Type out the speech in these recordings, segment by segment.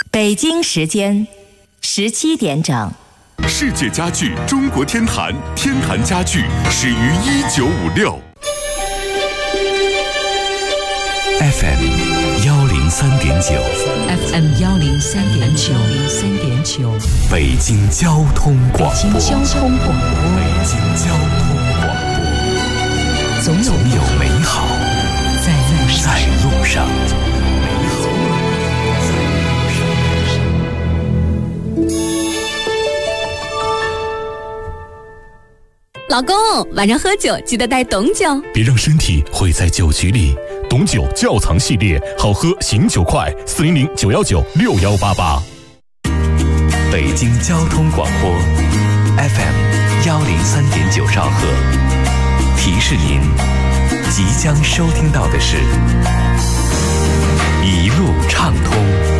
北京时间17点整。 世界家具中国天坛，天坛家具始于1956。 FM 103.9 FM 103.9 北京交通广播。 北京交通广播。总有美好在路上。 老公，晚上喝酒记得带董酒， 别让身体毁在酒局里。董酒窖藏系列，好喝醒酒快，400-919-6188。 北京交通广播 FM 103.9兆赫，提示您即将收听到的是一路畅通。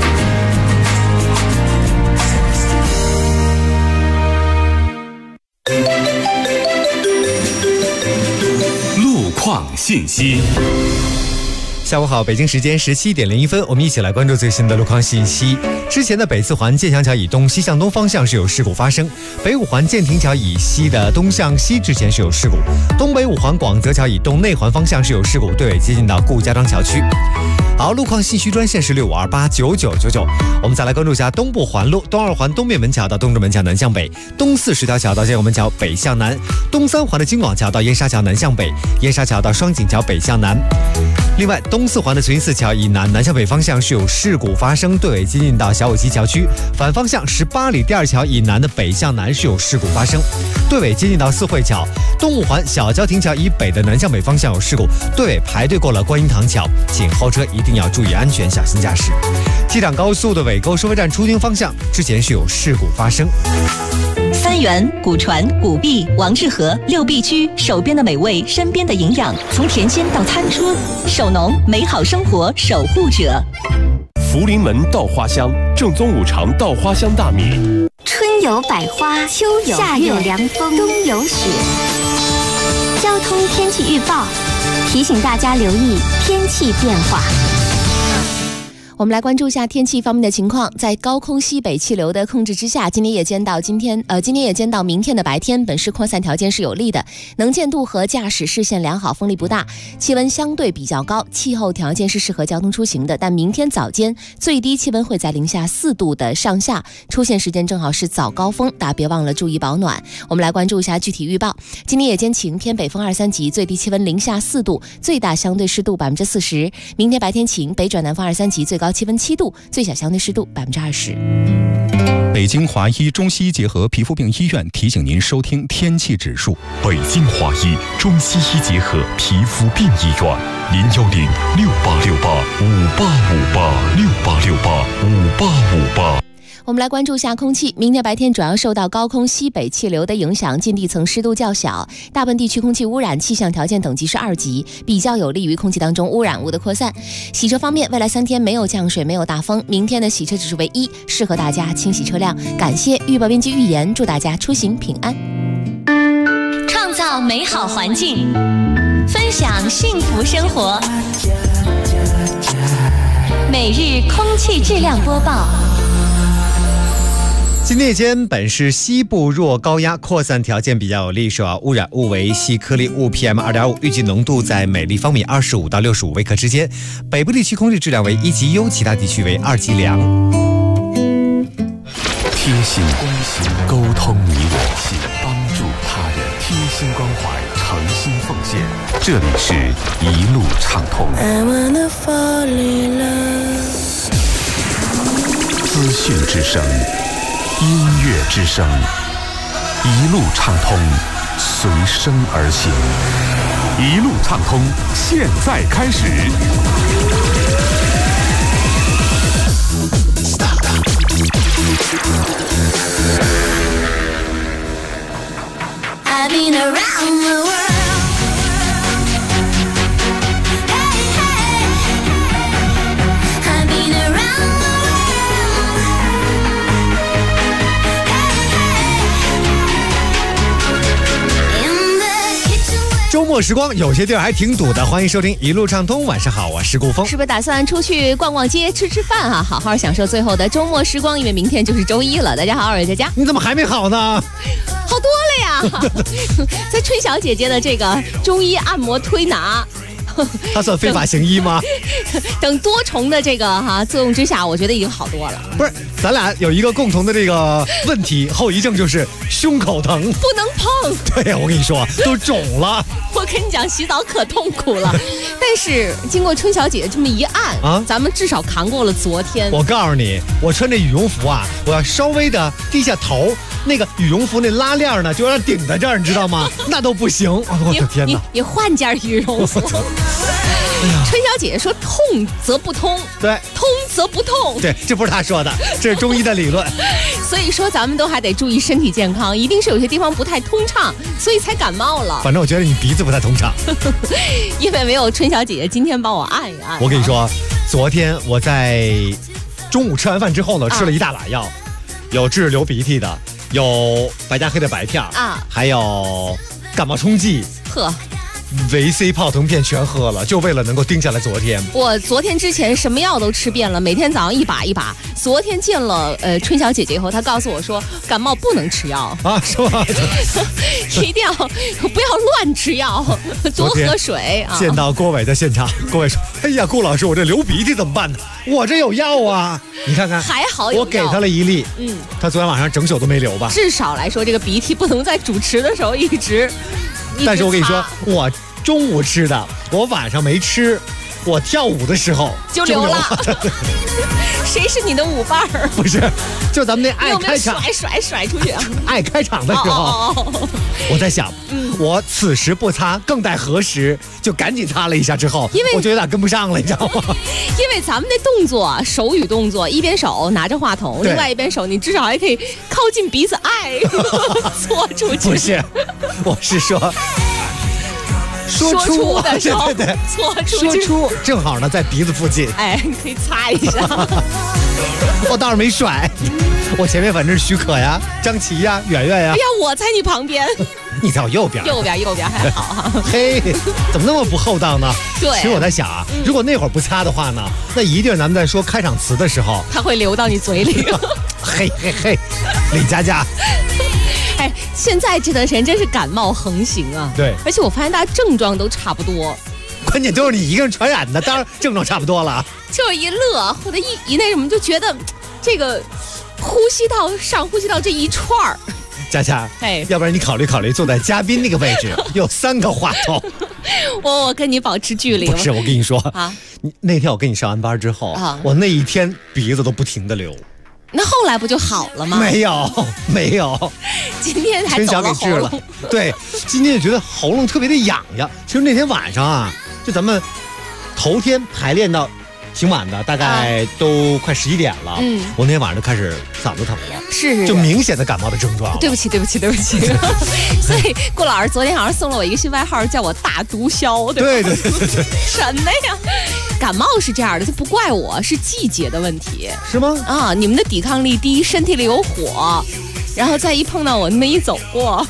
路况信息。 下午好，北京时间17点01分，我们一起来关注最新的路况信息。之前的北四环建祥桥以东西向东方向是有事故发生，北五环建亭桥以西的东向西之前是有事故，东北五环广泽桥以东内环方向是有事故，对尾接近到顾家庄桥区。好，路况信息专线是65289999。我们再来关注一下东部环路，东二环东面门桥到东直门桥南向北，东40条桥到建国门桥北向南，东三环的京广桥到燕莎桥南向北，燕莎桥到双井桥北向南。另外，东四环的慈云寺桥以南向北方向是有事故发生，对尾接近到小武溪桥区，反方向18里第二桥以南的北向南是有事故发生，对尾接近到四惠桥。东五环小郊亭桥以北的南向北方向有事故，对尾排队过了观音堂桥，请后车一定要注意安全，小心驾驶。机场高速的尾沟收费站出京方向之前是有事故发生。 三元、古传、古币、王致和6必居，手边的美味，身边的营养，从甜鲜到餐桌，手农美好生活守护者。 福临门稻花香，正宗五常稻花香大米。 春有百花，秋有夏有凉风，冬有雪。交通天气预报提醒大家留意天气变化。 我们来关注一下天气方面的情况。在高空西北气流的控制之下，今天夜间到明天的白天，本市扩散条件是有利的，能见度和驾驶视线良好，风力不大，气温相对比较高，气候条件是适合交通出行的。但明天早间最低气温会在-4度的上下，出现时间正好是早高峰，大家别忘了注意保暖。我们来关注一下具体预报。今天夜间晴，偏北风2、3级，最低气温-4度，最大相对湿度40%。明天白天晴，北转南风2、3级，最高气温7度，最小相对湿度20%。 北京华医中西医结合皮肤病医院提醒您收听天气指数。 北京华医中西医结合皮肤病医院，010-6868-5858，6868-5858。 我们来关注一下空气。明天白天主要受到高空西北气流的影响，近地层湿度较小，大部分地区空气污染气象条件等级是2级，比较有利于空气当中污染物的扩散。洗车方面，未来3天没有降水，没有大风，明天的洗车指数为1，适合大家清洗车辆。感谢预报编辑预言，祝大家出行平安。 创造美好环境，分享幸福生活。每日空气质量播报。 今天夜间，本市西部弱高压扩散条件比较有利，受到污染物为细颗粒物 PM2.5， 预计浓度在每立方米25到65微克之间。北部地区空气质量为1级优，其他地区为2级良。 贴心关心，沟通你我，帮助他人，贴心关怀，诚心奉献。这里是一路畅通。资讯之声，音乐之声，一路畅通，随声而行。 一路畅通，现在开始。 I've been around the world. 末时光有些地儿还挺堵的，欢迎收听一路畅通。晚上好，我是顾峰。 是不是打算出去逛逛街、吃吃饭啊？好好享受最后的周末时光，因为明天就是周一了。大家好，我是佳佳。 你怎么还没好呢？ 好多了呀，在春晓姐姐的这个中医按摩推拿。 它算非法行医吗？ 等多重的这个作用之下，我觉得已经好多了。 不是，咱俩有一个共同的这个问题，后遗症就是胸口疼， 不能碰。 对呀，我跟你说，都肿了。 我跟你讲，洗澡可痛苦了，但是经过春晓姐姐这么一按啊，咱们至少扛过了昨天。 我告诉你，我穿这羽绒服啊，我要稍微的低下头，那个羽绒服那拉链呢，就要顶在这儿，你知道吗？那都不行。我的天哪！ 你换件羽绒服。春晓姐姐说：“痛则不通， 对， 通则不痛。” 对，这不是她说的，这是中医的理论。 所以说，咱们都还得注意身体健康，一定是有些地方不太通畅，所以才感冒了。 反正我觉得你鼻子不太通畅， 因为没有春晓姐姐今天帮我按一按。 我跟你说，昨天我在中午吃完饭之后呢，吃了一大把药，有治流鼻涕的，有白加黑的白片啊，还有感冒冲剂。 呵。 维 C 泡腾片全喝了，就为了能够盯下来昨天。 我昨天之前什么药都吃遍了，每天早上一把一把。昨天见了春晓姐姐以后，她告诉我说，感冒不能吃药啊，是吗？ 一定要不要乱吃药，多喝水啊。 见到郭伟在现场，郭伟说：“哎呀，顾老师，我这流鼻涕怎么办呢？我这有药啊，你看看。” 还好有药， 我给他了1粒，他昨天晚上整宿都没流吧？ 至少来说，这个鼻涕不能在主持的时候一直。 但是我跟你说，我中午吃的，我晚上没吃，我跳舞的时候就流了。谁是你的舞伴儿？ 不是，就咱们那爱开场， 甩出去啊！ 爱开场的时候，我在想，我此时不擦，更待何时？就赶紧擦了一下之后，因为我觉得有点跟不上了，你知道吗？ 因为咱们的动作，手语动作，一边手拿着话筒，另外一边手你至少还可以靠近鼻子爱搓出去。 不是，我是说。说出的时候， 对， 搓出去， 说出正好呢，在鼻子附近， 哎，可以擦一下。 我倒是没甩，我前面反正是许可呀、张琪呀、圆圆呀。 哎呀，我在你旁边， 你在我右边， 右边还好哈。 嘿，怎么那么不厚道呢？ 对， 其实我在想啊，如果那会儿不擦的话呢，那一定咱们在说开场词的时候， 它会流到你嘴里。 嘿嘿嘿，李佳佳。 哎，现在这段时间真是感冒横行啊！ 对， 而且我发现大家症状都差不多， 关键都是你一个人传染的，当然症状差不多了。 就一乐或者一那什么，就觉得这个上呼吸道这一串儿。 佳佳，哎，要不然你考虑考虑坐在嘉宾那个位置，有3个话筒。 我跟你保持距离。 不是，我跟你说啊，那天我跟你上完班之后，我那一天鼻子都不停的流。 那后来不就好了吗？ 没有， 今天还春晓给治了。对，今天就觉得喉咙特别的痒痒。其实那天晚上啊，就咱们头天排练到挺晚的，大概都快11点了。我那天晚上就开始嗓子疼了， 是就明显的感冒的症状。 对不起。所以顾老师昨天好像送了我一个新外号，叫我大毒枭，对吧？对。什么呀？感冒是这样的，就不怪我，是季节的问题， 是吗？ 啊，你们的抵抗力低，身体里有火，然后再一碰到我那么一走过，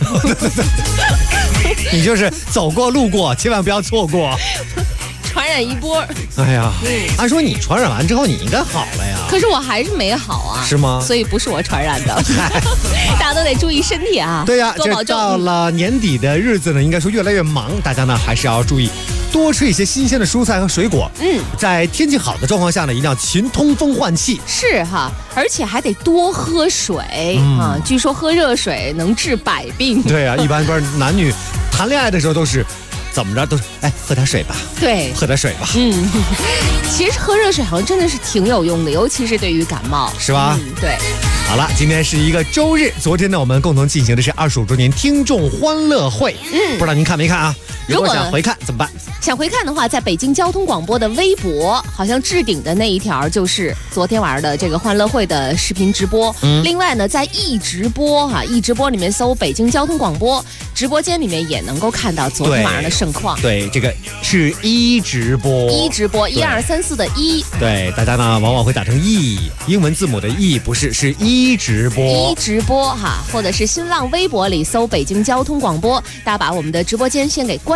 你就是走过路过，千万不要错过。 传染一波。 哎呀，按说你传染完之后你应该好了呀， 可是我还是没好啊。 是吗？ 所以不是我传染的。大家都得注意身体啊。 对呀，这到了年底的日子呢，应该说越来越忙，大家呢还是要注意多吃一些新鲜的蔬菜和水果。在天气好的状况下呢，一定要勤通风换气。 是哈，而且还得多喝水啊。据说喝热水能治百病。 对啊，一般不是男女谈恋爱的时候都是。怎么着都是喝点水吧， 对， 喝点水吧。 其实喝热水好像真的是挺有用的，尤其是对于感冒， 是吧？ 对。 好了，今天是一个周日，昨天呢我们共同进行的是25周年听众欢乐会。不知道您看没看啊？如果想回看怎么办？ 想回看的话，在北京交通广播的微博，好像置顶的那一条就是昨天晚上的这个欢乐会的视频直播。另外呢，在易直播易直播里面搜北京交通广播直播间里面也能够看到昨天晚上的盛况。 对，这个是一直播 1、2、3、4的1。 对，大家呢往往会打成 E， 英文字母的 E， 不是，是一直播。 一直播或者是新浪微博里搜北京交通广播，大家把我们的直播间先给关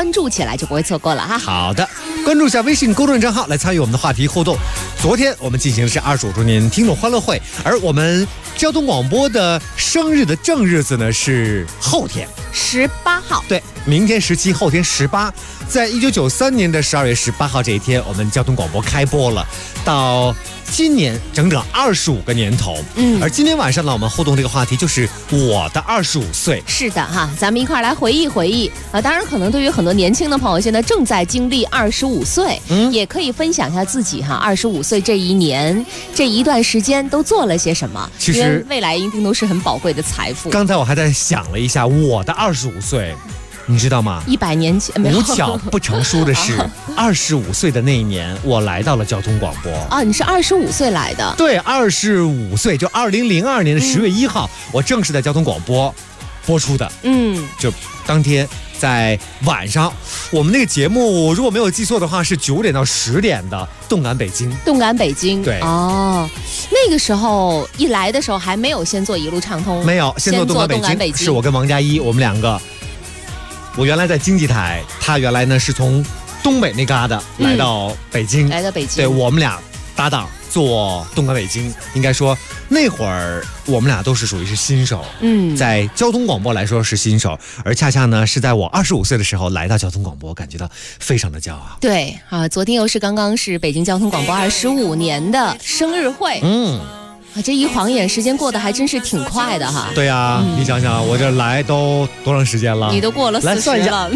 关注起来，就不会错过了哈。 好的，关注一下微信公众账号来参与我们的话题互动。昨天我们进行的是25周年听众欢乐会，而我们交通广播的生日的正日子呢是后天 18号。 对，明天17，后天18。在1993年的12月18号这一天，我们交通广播开播了，到今年整整25个年头。而今天晚上呢，我们互动这个话题就是我的25岁。 是的哈，咱们一块来回忆回忆啊。当然，可能对于很多年轻的朋友，现在正在经历25岁，也可以分享一下自己哈，25岁这一年这一段时间都做了些什么。 其实因为未来一定都是很宝贵的财富。 刚才我还在想了一下，我的25岁。你知道吗 ？100年前， 无巧不成书的是，25岁的那一年，我来到了交通广播。 啊，你是25岁来的？ 对，25岁，就2002年的10月1号，我正式在交通广播播出的。就当天在晚上，我们那个节目如果没有记错的话，是9点到10点的《动感北京》。 动感北京， 对哦，那个时候一来的时候还没有先做一路畅通， 没有，先做动感北京，是我跟王佳一，我们两个。我原来在经济台，他原来呢是从东北那旮瘩来到北京，对，我们俩搭档做动感北京。应该说那会儿我们俩都是属于是新手，在交通广播来说是新手，而恰恰呢是在我25岁的时候来到交通广播，感觉到非常的骄傲。 对啊，昨天又是刚刚是北京交通广播25年的生日会，这一晃眼时间过得还真是挺快的哈。 对呀，你想想我这来都多长时间了？ 你都过了40了。来算一下。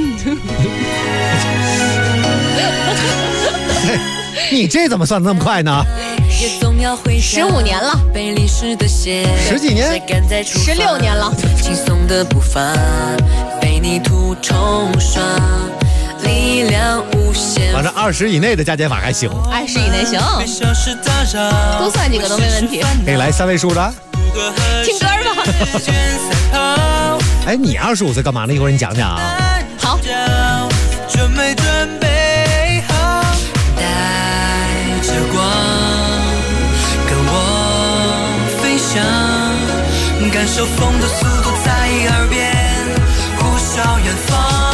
你这怎么算那么快呢 ？15年了 ，10几年 ，16年了。 轻松的步伐被你涂冲刷，力量无限。 反正20以内的加减法还行 ，20以内行，多算几个都没问题。 可以来3位数的， 听歌吧。 哎，你25岁干嘛呢？一会儿你讲讲啊。 好。 准备好，带着光跟我飞翔，感受风的速度在耳边呼啸远方。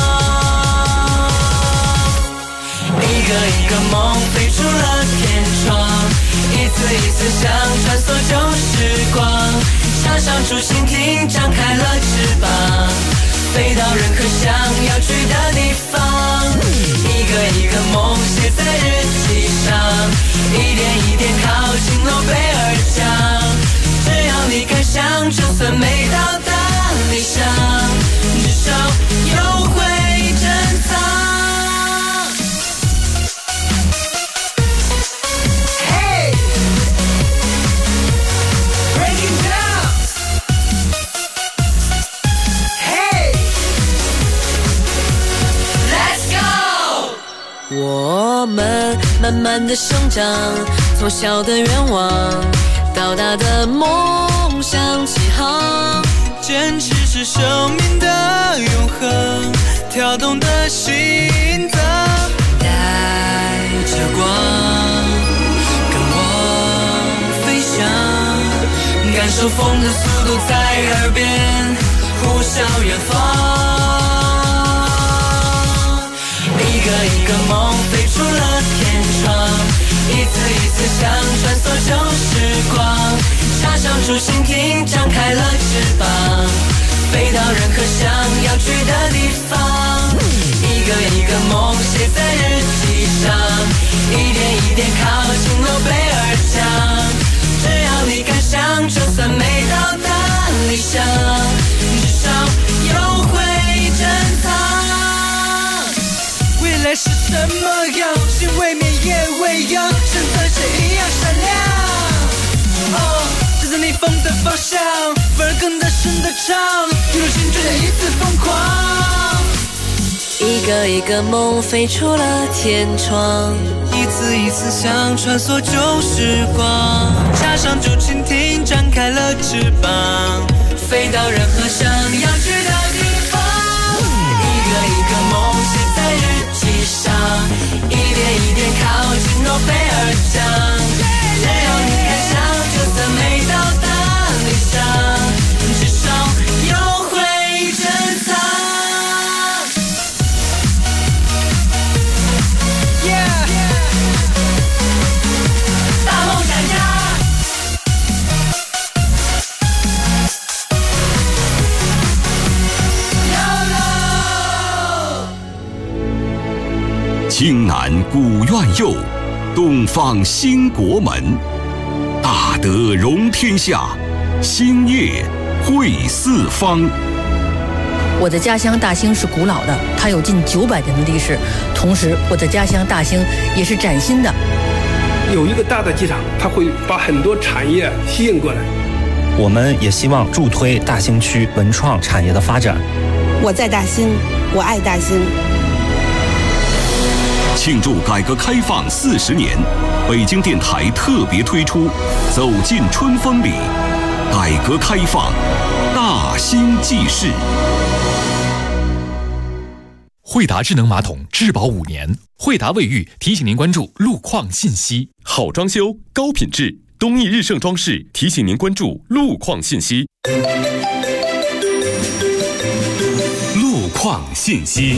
一个一个梦飞出了天窗，一次一次想穿梭旧时光，插上竹蜻蜓，张开了翅膀，飞到任何想要去的地方。一个一个梦写在日记上，一点一点靠近诺贝尔奖。只要你敢想，就算没到达理想，至少有会珍藏。我们慢慢的生长，从小的愿望到大的梦想起航，坚持是生命的永恒，跳动的心脏，带着光跟我飞翔，感受风的速度在耳边呼啸远方。一个一个梦飞出了天窗，一次一次想穿梭旧时光，插上竹蜻蜓，张开了翅膀，飞到任何想要去的地方。一个一个梦写在日记上，一点一点靠近诺贝尔奖。只要你敢想，就算没到达理想，至少有会珍藏。未来是什么样？心未泯也未央，现在是一样闪亮。就在逆风的方向，反而更大声的唱，一路心追的一次疯狂。一个一个梦飞出了天窗，一次一次想穿梭旧时光，插上竹蜻蜓，张开了翅膀，飞到任何想要去的地方。一个一个梦写在日记上，一点一点靠近诺贝尔奖。只要你敢想，就算没到达理想，至少有会珍藏。 南古院右，东方兴国门。大德容天下，兴业惠四方。 我的家乡大兴是古老的，它有近900年的历史。同时，我的家乡大兴也是崭新的。 有一个大的机场，它会把很多产业吸引过来。 我们也希望助推大兴区文创产业的发展。 我在大兴，我爱大兴。 庆祝改革开放40年，北京电台特别推出《走进春风里》，改革开放大兴记事。 惠达智能马桶质保5年，惠达卫浴提醒您关注路况信息。 好装修，高品质，东义日盛装饰提醒您关注路况信息。 路况信息。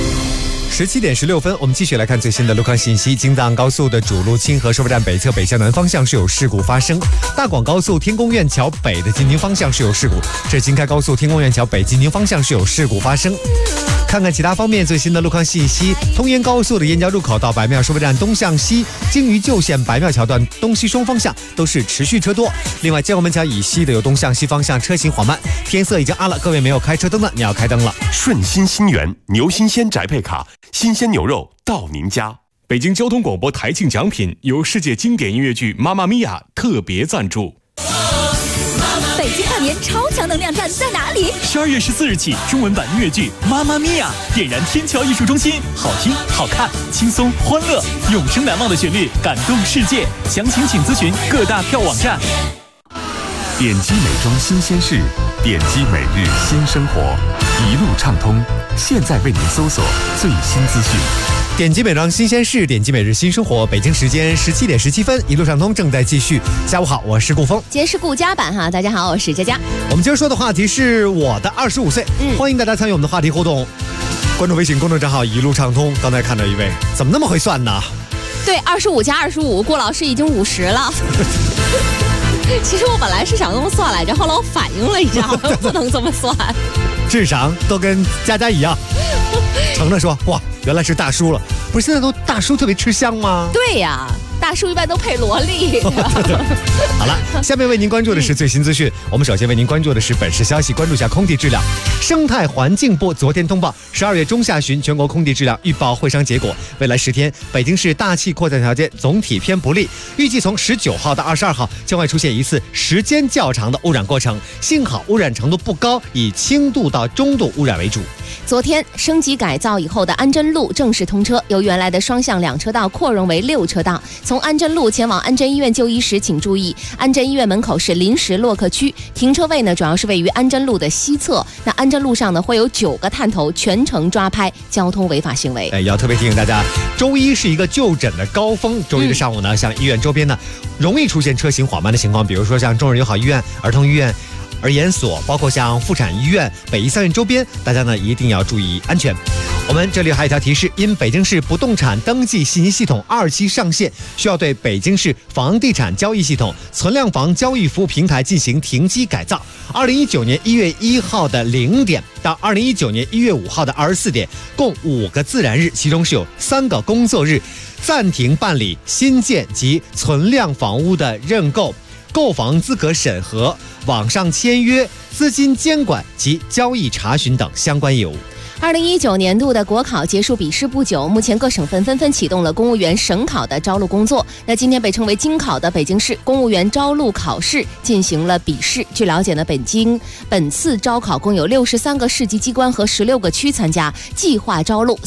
17点16分，我们继续来看最新的路况信息。京藏高速的主路清河收费站北侧北向南方向是有事故发生，大广高速天宫院桥北的进京方向是有事故，这京开高速天宫院桥北进京方向是有事故发生。看看其他方面最新的路况信息。通燕高速的燕郊入口到白庙收费站东向西，京渝旧线白庙桥段东西双方向都是持续车多。另外，建国门桥以西的有东向西方向车行缓慢，天色已经暗了，各位没有开车灯的你要开灯了。 顺心新源牛新鲜宅配卡，新鲜牛肉到您家。 北京交通广播台庆奖品由世界经典音乐剧《妈妈咪呀》特别赞助。 北京跨年超强能量站在哪里 ？12月14日起，中文版音乐剧《妈妈咪呀》点燃天桥艺术中心，好听、好看、轻松、欢乐，永生难忘的旋律，感动世界。详情请咨询各大票网站。 点击美妆新鲜事，点击每日新生活，一路畅通。现在为您搜索最新资讯。 点击美妆新鲜事，点击每日新生活。北京时间17点17分，一路畅通正在继续。下午好，我是顾峰。 今天是顾家版哈，大家好，我是佳佳。 我们今儿说的话题是我的25岁，欢迎大家参与我们的话题互动。关注微信公众账号一路畅通。刚才看到一位，怎么那么会算呢？ 对，25加25，顾老师已经50了。其实我本来是想这么算来着，后来我反应了，你知道吗？不能这么算。 智商都跟佳佳一样。承着说，哇，原来是大叔了。不是现在都大叔特别吃香吗？ 对呀，大叔一般都配萝莉。 好了，下面为您关注的是最新资讯。我们首先为您关注的是本市消息，关注一下空气质量。生态环境部昨天通报，12月中下旬全国空气质量预报会商结果，未来10天，北京市大气扩散条件总体偏不利，预计从19号到22号将会出现一次时间较长的污染过程。幸好污染程度不高，以轻度到中度污染为主。 昨天升级改造以后的安贞路正式通车，由原来的双向2车道扩容为6车道。从安贞路前往安贞医院就医时，请注意，安贞医院门口是临时落客区，停车位呢主要是位于安贞路的西侧。那安贞路上呢会有9个探头全程抓拍交通违法行为。 要特别提醒大家，周一是一个就诊的高峰，周一的上午呢，像医院周边呢容易出现车行缓慢的情况，比如说像中日友好医院、儿童医院、儿研所，包括像妇产医院、北医3院周边，大家呢一定要注意安全。我们这里还有一条提示，因北京市不动产登记信息系统2期上线，需要对北京市房地产交易系统存量房交易服务平台进行停机改造。2019年1月1号的0点到2019年1月5号的24点，共5个自然日，其中是有3个工作日暂停办理新建及存量房屋的认购、购房资格审核、网上签约、资金监管及交易查询等相关业务。 2019年度的国考结束笔试不久，目前各省份纷纷启动了公务员省考的招录工作。那今天被称为京考的北京市公务员招录考试进行了笔试。据了解呢，本次招考共有63个市级机关和16个区参加，计划招录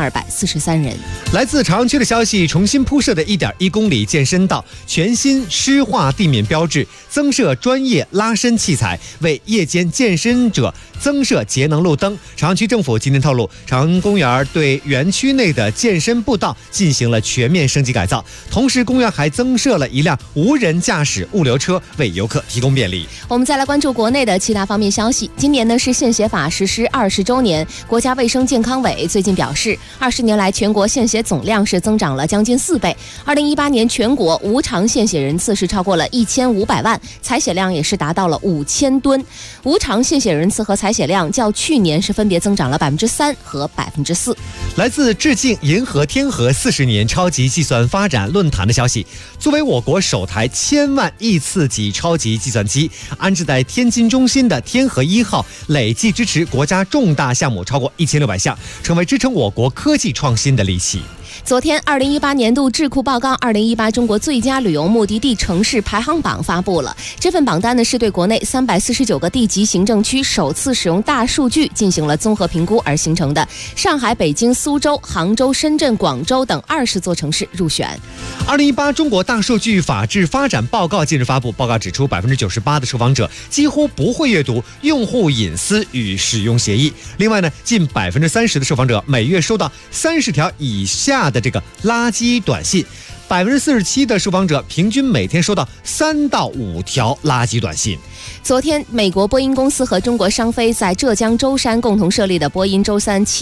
3243人。 来自朝阳区的消息，重新铺设的1.1公里健身道，全新湿化地面标志，增设专业拉伸器材，为夜间健身者增设节能路灯。朝阳区政府今天透露，朝阳公园对园区内的健身步道进行了全面升级改造，同时公园还增设了一辆无人驾驶物流车，为游客提供便利。 我们再来关注国内的其他方面消息。今年呢是献血法实施20周年，国家卫生健康委最近表示，20年来全国献血总量是增长了将近4倍。2018年全国无偿献血人次是超过了1500万，采血量也是达到了5000吨。无偿献血人次和采血量较去年是分别增长了 3%和4%。 来自致敬银河天河40年超级计算发展论坛的消息，作为我国首台1000万亿次级超级计算机，安置在天津中心的天河1号累计支持国家重大项目超过1600项，成为支撑我国科技创新的利器。 昨天，2018年度智库报告2018中国最佳旅游目的地城市排行榜发布了。这份榜单呢是对国内349个地级行政区首次使用大数据进行了综合评估而形成的。上海、北京、苏州、杭州、深圳、广州等20座城市入选。 2018中国大数据法治发展报告近日发布，报告指出，98%的受访者几乎不会阅读用户隐私与使用协议。另外呢，近30%的受访者每月收到30条以下的这个垃圾短信，47%的受访者平均每天收到3到5条垃圾短信。 昨天，美国波音公司和中国商飞在浙江舟山共同设立的波音舟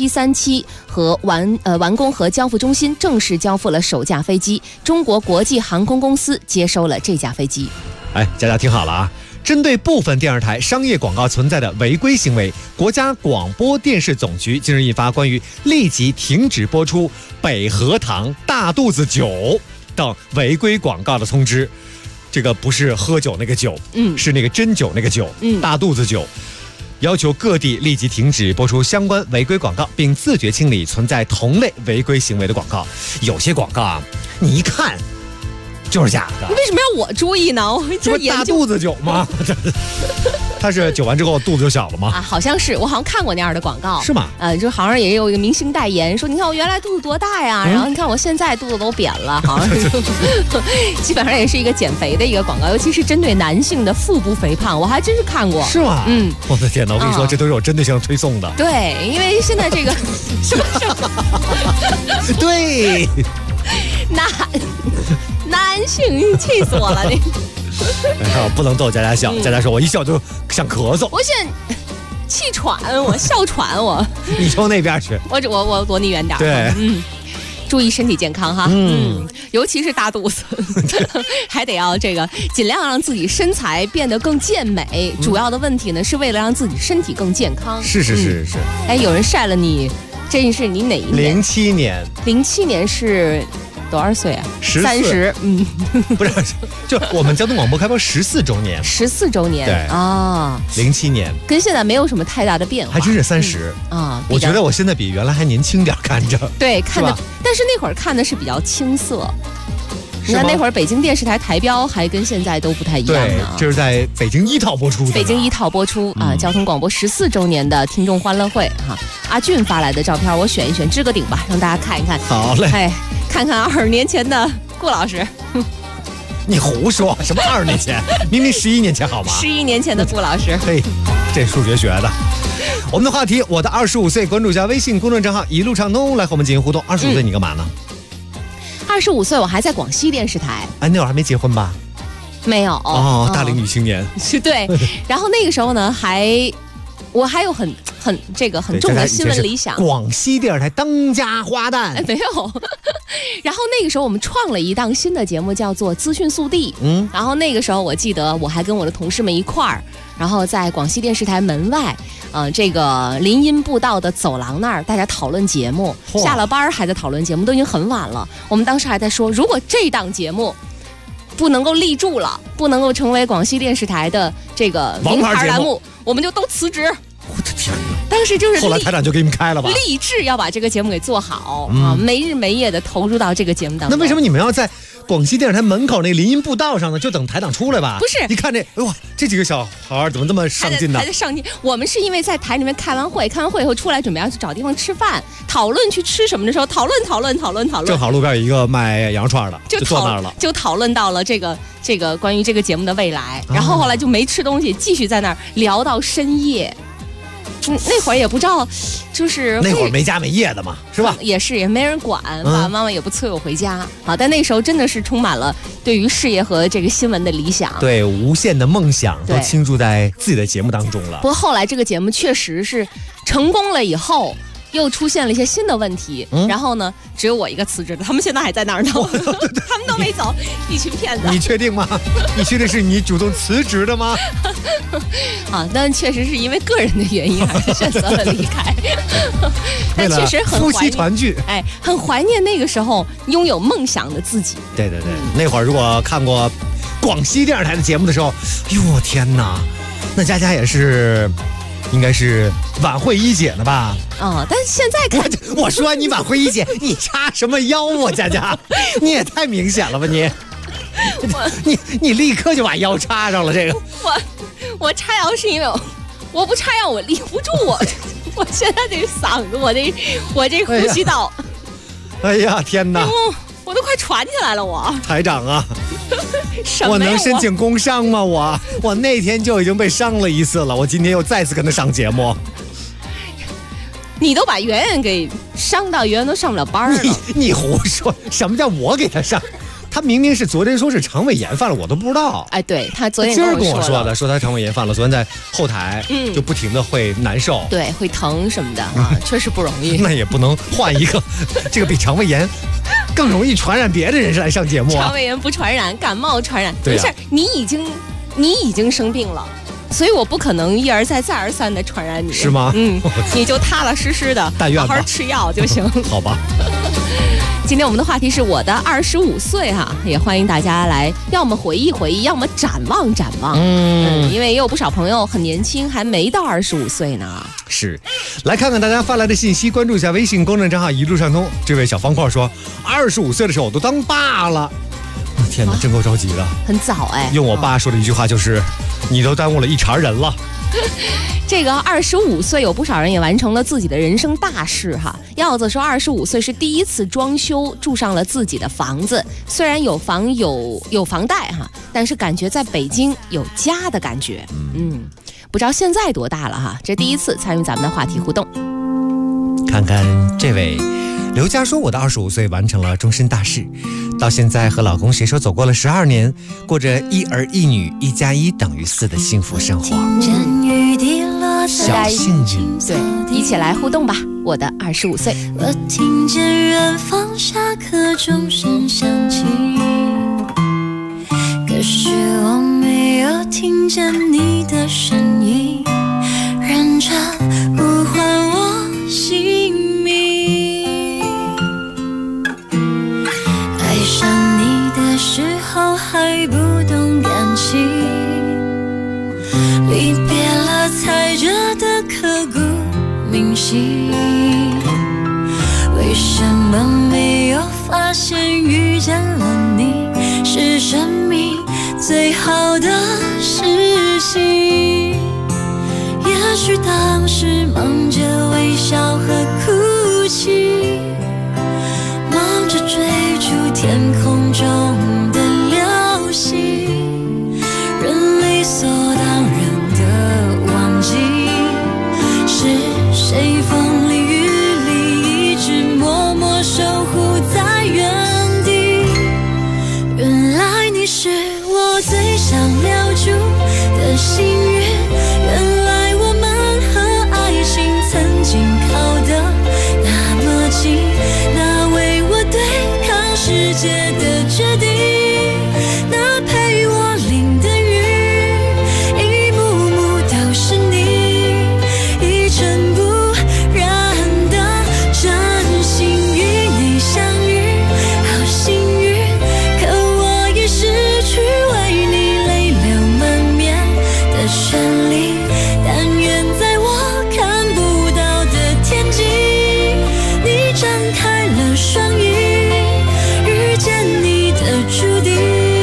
377和完工和交付中心正式交付了首架飞机，中国国际航空公司接收了这架飞机。 哎，大家听好了啊！针对部分电视台商业广告存在的违规行为，国家广播电视总局近日印发关于立即停止播出北河堂大肚子酒等违规广告的通知。这个不是喝酒那个酒，是那个针灸那个酒，大肚子酒。要求各地立即停止播出相关违规广告，并自觉清理存在同类违规行为的广告。有些广告啊，你一看就是假的。 为什么要我注意呢？ 这不大肚子酒吗？它是酒完之后肚子就小了吗？ 啊，好像是，我好像看过那样的广告。 是吗？ 就好像也有一个明星代言，说你看我原来肚子多大呀，然后你看我现在肚子都扁了，好像是基本上也是一个减肥的一个广告，尤其是针对男性的腹部肥胖，我还真是看过。 是吗？我的天哪！我跟你说，这都是有针对性推送的。 对，因为现在这个什么？ 对， 男性气死我了你！ 不能逗佳佳笑，佳佳说我一笑就想咳嗽。 我现在气喘，我哮喘，我。 你冲那边去。 我躲你远点。 对， 注意身体健康哈。尤其是大肚子，还得要这个尽量让自己身材变得更健美。主要的问题呢，是为了让自己身体更健康。 是。 哎，有人晒了你，这是你哪一年 ？07年。 07年是。多少岁啊？30。 不是，就我们交通广播开播14周年。 14周年。 对啊 ，07年， 跟现在没有什么太大的变化。 还真是30 啊！ 我觉得我现在比原来还年轻点，看着。 对，看的，但是那会儿看的是比较青涩。你看那会儿北京电视台台标还跟现在都不太一样呢。 对，这是在北京1套播出的。 北京1套播出啊，交通广播14周年的听众欢乐会哈。阿俊发来的照片，我选一选，支个顶吧，让大家看一看。 好嘞。 哎，看看20年前的顾老师。 你胡说什么20年前？明明11年前好吗 ？11年前的顾老师。 嘿，这数学学的。我们的话题，我的25岁，关注一下微信公众账号一路畅通，来和我们进行互动。25岁你干嘛呢 ？25岁我还在广西电视台。 哎，那会儿还没结婚吧？ 没有。 大龄女青年。 对，然后那个时候呢，我还有很重的新闻理想。 广西电视台当家花旦。 没有。然后那个时候我们创了一档新的节目，叫做《资讯速递》。然后那个时候我记得我还跟我的同事们一块儿，然后在广西电视台门外，这个林荫步道的走廊那儿，大家讨论节目。下了班还在讨论节目，都已经很晚了。我们当时还在说，如果这档节目不能够立住了，不能够成为广西电视台的这个名牌栏目，我们就都辞职。 我的天哪！ 当时就是后来台长就给你们开了吧， 立志要把这个节目给做好啊，没日没夜的投入到这个节目当中。 那为什么你们要在广西电视台门口那个林荫步道上呢？就等台长出来吧？ 不是， 一看哇，这几个小孩怎么这么上进呢？ 还在上进。我们是因为在台里面开完会以后出来准备要去找地方吃饭，讨论去吃什么的时候，讨论。正好路边有一个卖羊肉串的，就坐那儿了， 就讨论到了这个关于这个节目的未来。然后后来就没吃东西，继续在那儿聊到深夜。那会儿也不知道，就是那会儿没家没业的嘛，是吧？ 也是，也没人管，爸爸妈妈也不催我回家啊。但那时候真的是充满了对于事业和这个新闻的理想， 对无限的梦想都倾注在自己的节目当中了。 不过后来这个节目确实是成功了以后， 又出现了一些新的问题，然后呢，只有我一个辞职的，他们现在还在那儿呢，他们都没走，一群骗子。 你确定吗？你确定是你主动辞职的吗？ 啊，但确实是因为个人的原因，还是选择了离开。但确实很夫妻团聚， 哎，很怀念那个时候拥有梦想的自己。 对对对，那会儿如果看过广西电视台的节目的时候，哎呦天哪，那佳佳也是。应该是晚会一姐了吧？ 哦，但是现在看， 我说你晚会一姐，你插什么腰啊，佳佳？你也太明显了吧你！你立刻就把腰插上了这个。 我插腰是因为我不插腰我立不住我现在这个嗓子，我这呼吸道。 哎呀天哪！ 我都快喘起来了我。 台长啊。我能申请工伤吗？我那天就已经被伤了一次了，我今天又再次跟他上节目。 你都把圆圆给伤到，圆圆都上不了班了。 你胡说！什么叫我给他上？他明明是昨天说是肠胃炎犯了，我都不知道。 哎，对他昨天今儿跟我说的，说他肠胃炎犯了，昨天在后台就不停的会难受， 对，会疼什么的啊，确实不容易。 那也不能换一个，这个比肠胃炎更容易传染别的人士来上节目啊。 肠胃炎不传染，感冒传染，没事，你已经生病了，所以我不可能一而再再而三的传染你， 是吗？ 你就踏踏实实的好好吃药就行。 好吧。 今天我们的话题是我的25岁哈，也欢迎大家来，要么回忆回忆，要么展望展望。因为也有不少朋友很年轻，还没到25岁呢。 是，来看看大家发来的信息，关注一下微信公众账号一路畅通。这位小方块说，25岁的时候我都当爸了。天哪，真够着急的， 很早哎。 用我爸说的一句话就是，你都耽误了一茬人了。 这个25岁，有不少人也完成了自己的人生大事哈。耀子说25岁是第一次装修，住上了自己的房子，虽然有房贷哈，但是感觉在北京有家的感觉。不知道现在多大了哈？这第一次参与咱们的话题互动。 看看这位刘佳说，我的25岁完成了终身大事，到现在和老公携手走过了12年，过着1儿1女1+1等于4的幸福生活。小幸运， 对，一起来互动吧。我的25岁。 我听见远方下课钟声响起，可是我没有听见你的声音，认真呼唤我姓名。爱上你的时候还不懂感情，离别了才觉得刻骨铭心。为什么没有发现遇见了你是生命最好的事情？也许当时忙着微笑和哭泣，忙着追逐天空中的流星，人理所当然的忘记是谁风里雨里一直默默守护在原地。原来你是我最想留住的幸运，原来我们和爱情曾经靠得那么近，那为我对抗世界的决定，那陪我淋的雨，一幕幕都是你，一尘不染的真心与你相遇，好幸运，可我已失去为你泪流满面的权利，但愿在我看不到的天际，你张开了双翼，遇见你的注定，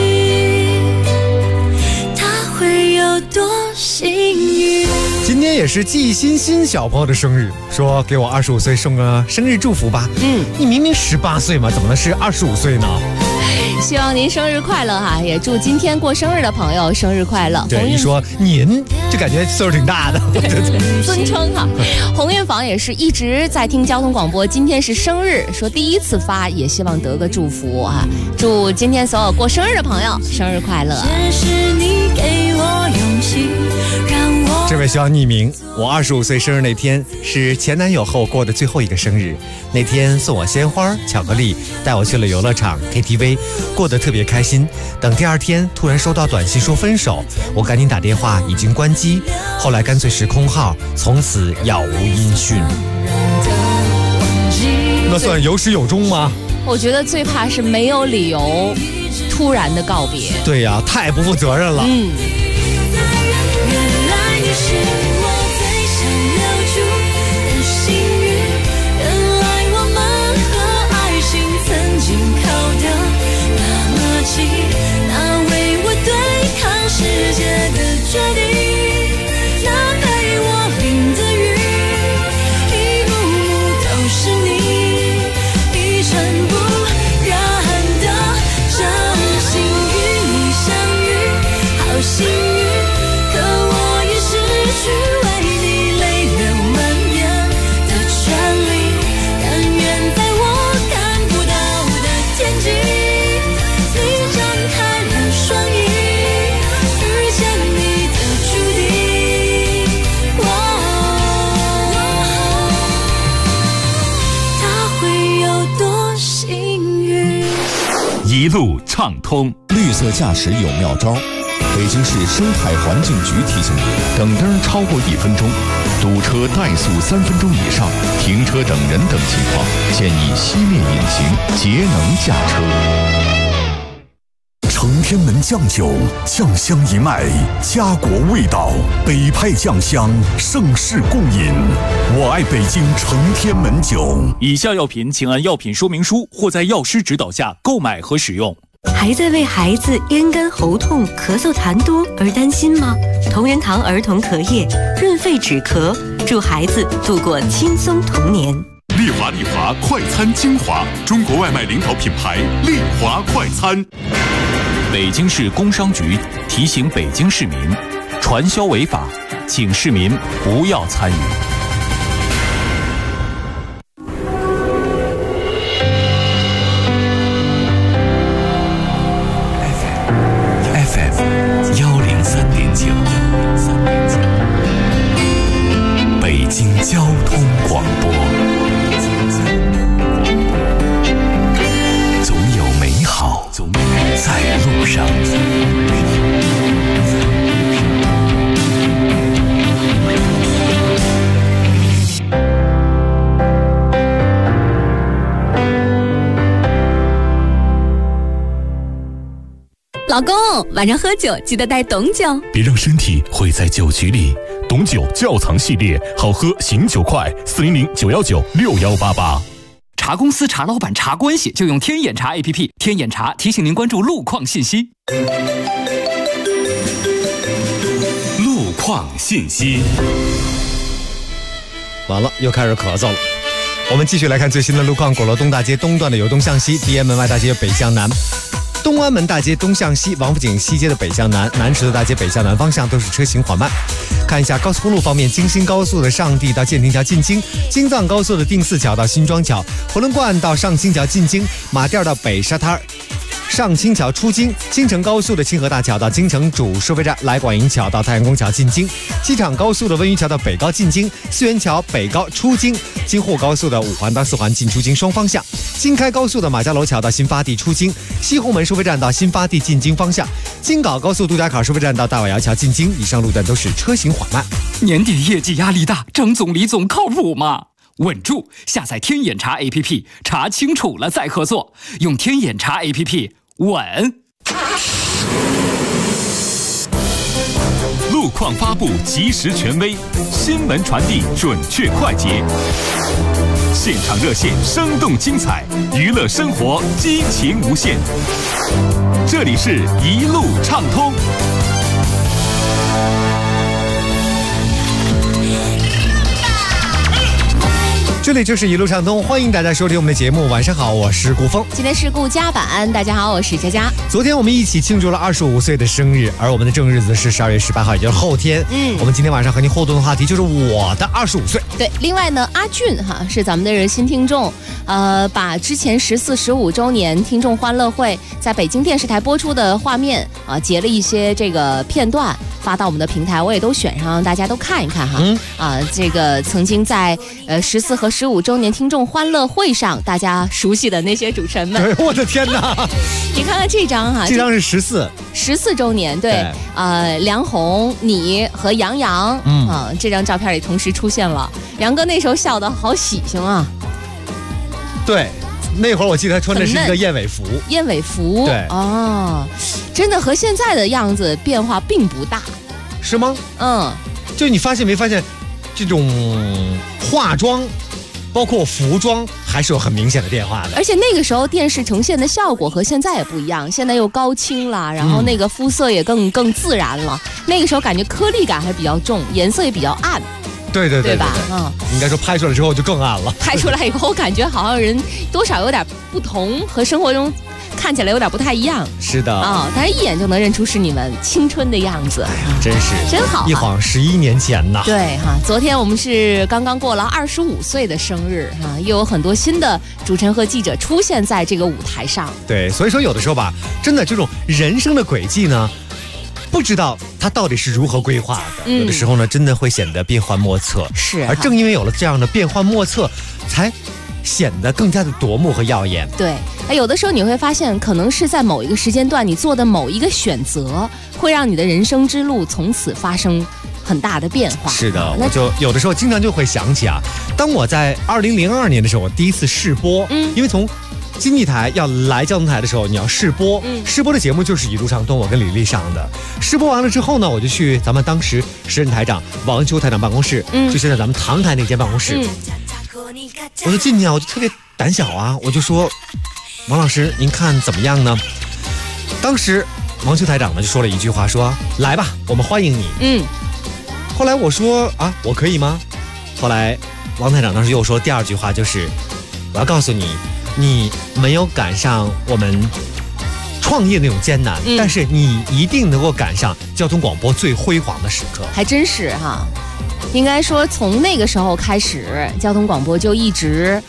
他会有多幸运。 今天也是季欣欣小朋友的生日，说给我25岁送个生日祝福吧。你明明18岁嘛，怎么能是25岁呢？ 希望您生日快乐哈，也祝今天过生日的朋友生日快乐。 对，一说您就感觉岁数挺大的， 对，尊称哈。鸿运坊也是一直在听交通广播，今天是生日，说第一次发，也希望得个祝福啊！祝今天所有过生日的朋友生日快乐。 这位位希望匿名。我25岁生日那天是前男友和我过的最后一个生日，那天送我鲜花、巧克力，带我去了游乐场、KTV， 过得特别开心。等第二天突然收到短信说分手，我赶紧打电话，已经关机，后来干脆是空号，从此杳无音讯。那算有始有终吗？ 我觉得最怕是没有理由突然的告别。 对呀，太不负责任了。 一路畅通， 绿色驾驶有妙招。北京市生态环境局提醒你： 等灯超过1分钟，堵车怠速3分钟以上，停车等人等情况，建议熄灭引擎，节能驾车。 承天门酱酒，酱香一脉，家国味道，北派酱香，盛世共饮。我爱北京承天门酒。 以下药品请按药品说明书或在药师指导下购买和使用。 还在为孩子咽干喉痛、咳嗽痰多而担心吗？同仁堂儿童咳液润肺止咳，助孩子度过轻松童年。 丽华快餐精华，中国外卖领导品牌丽华快餐。 北京市工商局提醒北京市民，传销违法，请市民不要参与。 FM 103.9，北京交通广播。总有美好在路上。 老公，晚上喝酒记得带董酒， 别让身体毁在酒局里。董酒窖藏系列，好喝醒酒快，400-919-6188。 茶公司、茶老板、茶关系，就用天眼茶 APP。天眼茶提醒您关注路况信息。 路况信息。 完了，又开始咳嗽了。我们继续来看最新的路况。鼓楼东大街东段的由东向西，地安门外大街北向南。东安门大街东向西，王府井西街的北向南，南石头大街北向南方向都是车行缓慢。看一下高速公路方面，京新高速的上地到建亭桥进京，京藏高速的定四桥到新庄桥，回龙观到上清桥进京，马甸到北沙滩。上清桥出京，京承高速的清河大桥到京承主收费站，来广营桥到太阳宫桥进京，机场高速的温榆桥到北高进京，四元桥北高出京，京沪高速的五环到四环进出京双方向，京开高速的马家楼桥到新发地出京，西红门收费站到新发地进京方向，京港高速杜家坎收费站到大瓦窑桥进京，以上路段都是车行缓慢。 年底业绩压力大，张总李总靠谱吗？稳住！下载天眼查 APP， 查清楚了再合作，用天眼查 APP。稳。 路况发布及时权威，新闻传递准确快捷，现场热线生动精彩，娱乐生活激情无限。这里是一路畅通。 这里就是一路畅通，欢迎大家收听我们的节目。晚上好，我是顾峰。 今天是顾家版，大家好，我是佳佳。 昨天我们一起庆祝了25岁的生日，而我们的正日子是12月18号，也就是后天。我们今天晚上和您互动的话题就是我的25岁。 对，另外呢，阿俊哈是咱们的热心听众，把之前14、15周年听众欢乐会在北京电视台播出的画面截了一些这个片段， 发到我们的平台，我也都选上，让大家都看一看哈。这个曾经在14和15周年听众欢乐会上，大家熟悉的那些主持人们。 对，我的天哪！ 你看看这张哈， 这张是14 周年，对，梁红、你和杨洋，这张照片里同时出现了。杨哥那时候笑得好喜庆啊。 对。那会儿我记得他穿的是一个燕尾服， 对真的和现在的样子变化并不大， 是吗？就你发现没发现，这种化妆，包括服装，还是有很明显的变化的。 而且那个时候电视呈现的效果和现在也不一样，现在又高清了，然后那个肤色也更自然了。那个时候感觉颗粒感还比较重，颜色也比较暗。对吧？ 应该说拍出来之后就更暗了。 拍出来以后，感觉好像人多少有点不同，和生活中看起来有点不太一样。 是的但是一眼就能认出是你们青春的样子。 真是真好， 一晃11年前呐。 对昨天我们是刚刚过了25岁的生日又有很多新的主持人和记者出现在这个舞台上。 对，所以说有的时候吧，真的这种人生的轨迹呢，不知道它到底是如何规划的，有的时候呢，真的会显得变幻莫测。 是， 而正因为有了这样的变幻莫测，才显得更加的夺目和耀眼。 对，有的时候你会发现，可能是在某一个时间段，你做的某一个选择，会让你的人生之路从此发生很大的变化。 是的，我就有的时候经常就会想起当我在2002年的时候，我第一次试播，因为从经济台要来交通台的时候，你要试播，试播的节目就是一路上东我跟李丽上的。试播完了之后呢，我就去咱们当时时任台长王秋台长办公室，就现在咱们唐台那间办公室。我就进去我就特别胆小我就说，王老师您看怎么样呢？当时王秋台长呢就说了一句话，说来吧，我们欢迎你。后来我说我可以吗？后来王台长当时又说第二句话，就是我要告诉你，你没有赶上我们创业那种艰难，但是你一定能够赶上交通广播最辉煌的时刻。 还真是应该说从那个时候开始，交通广播就一直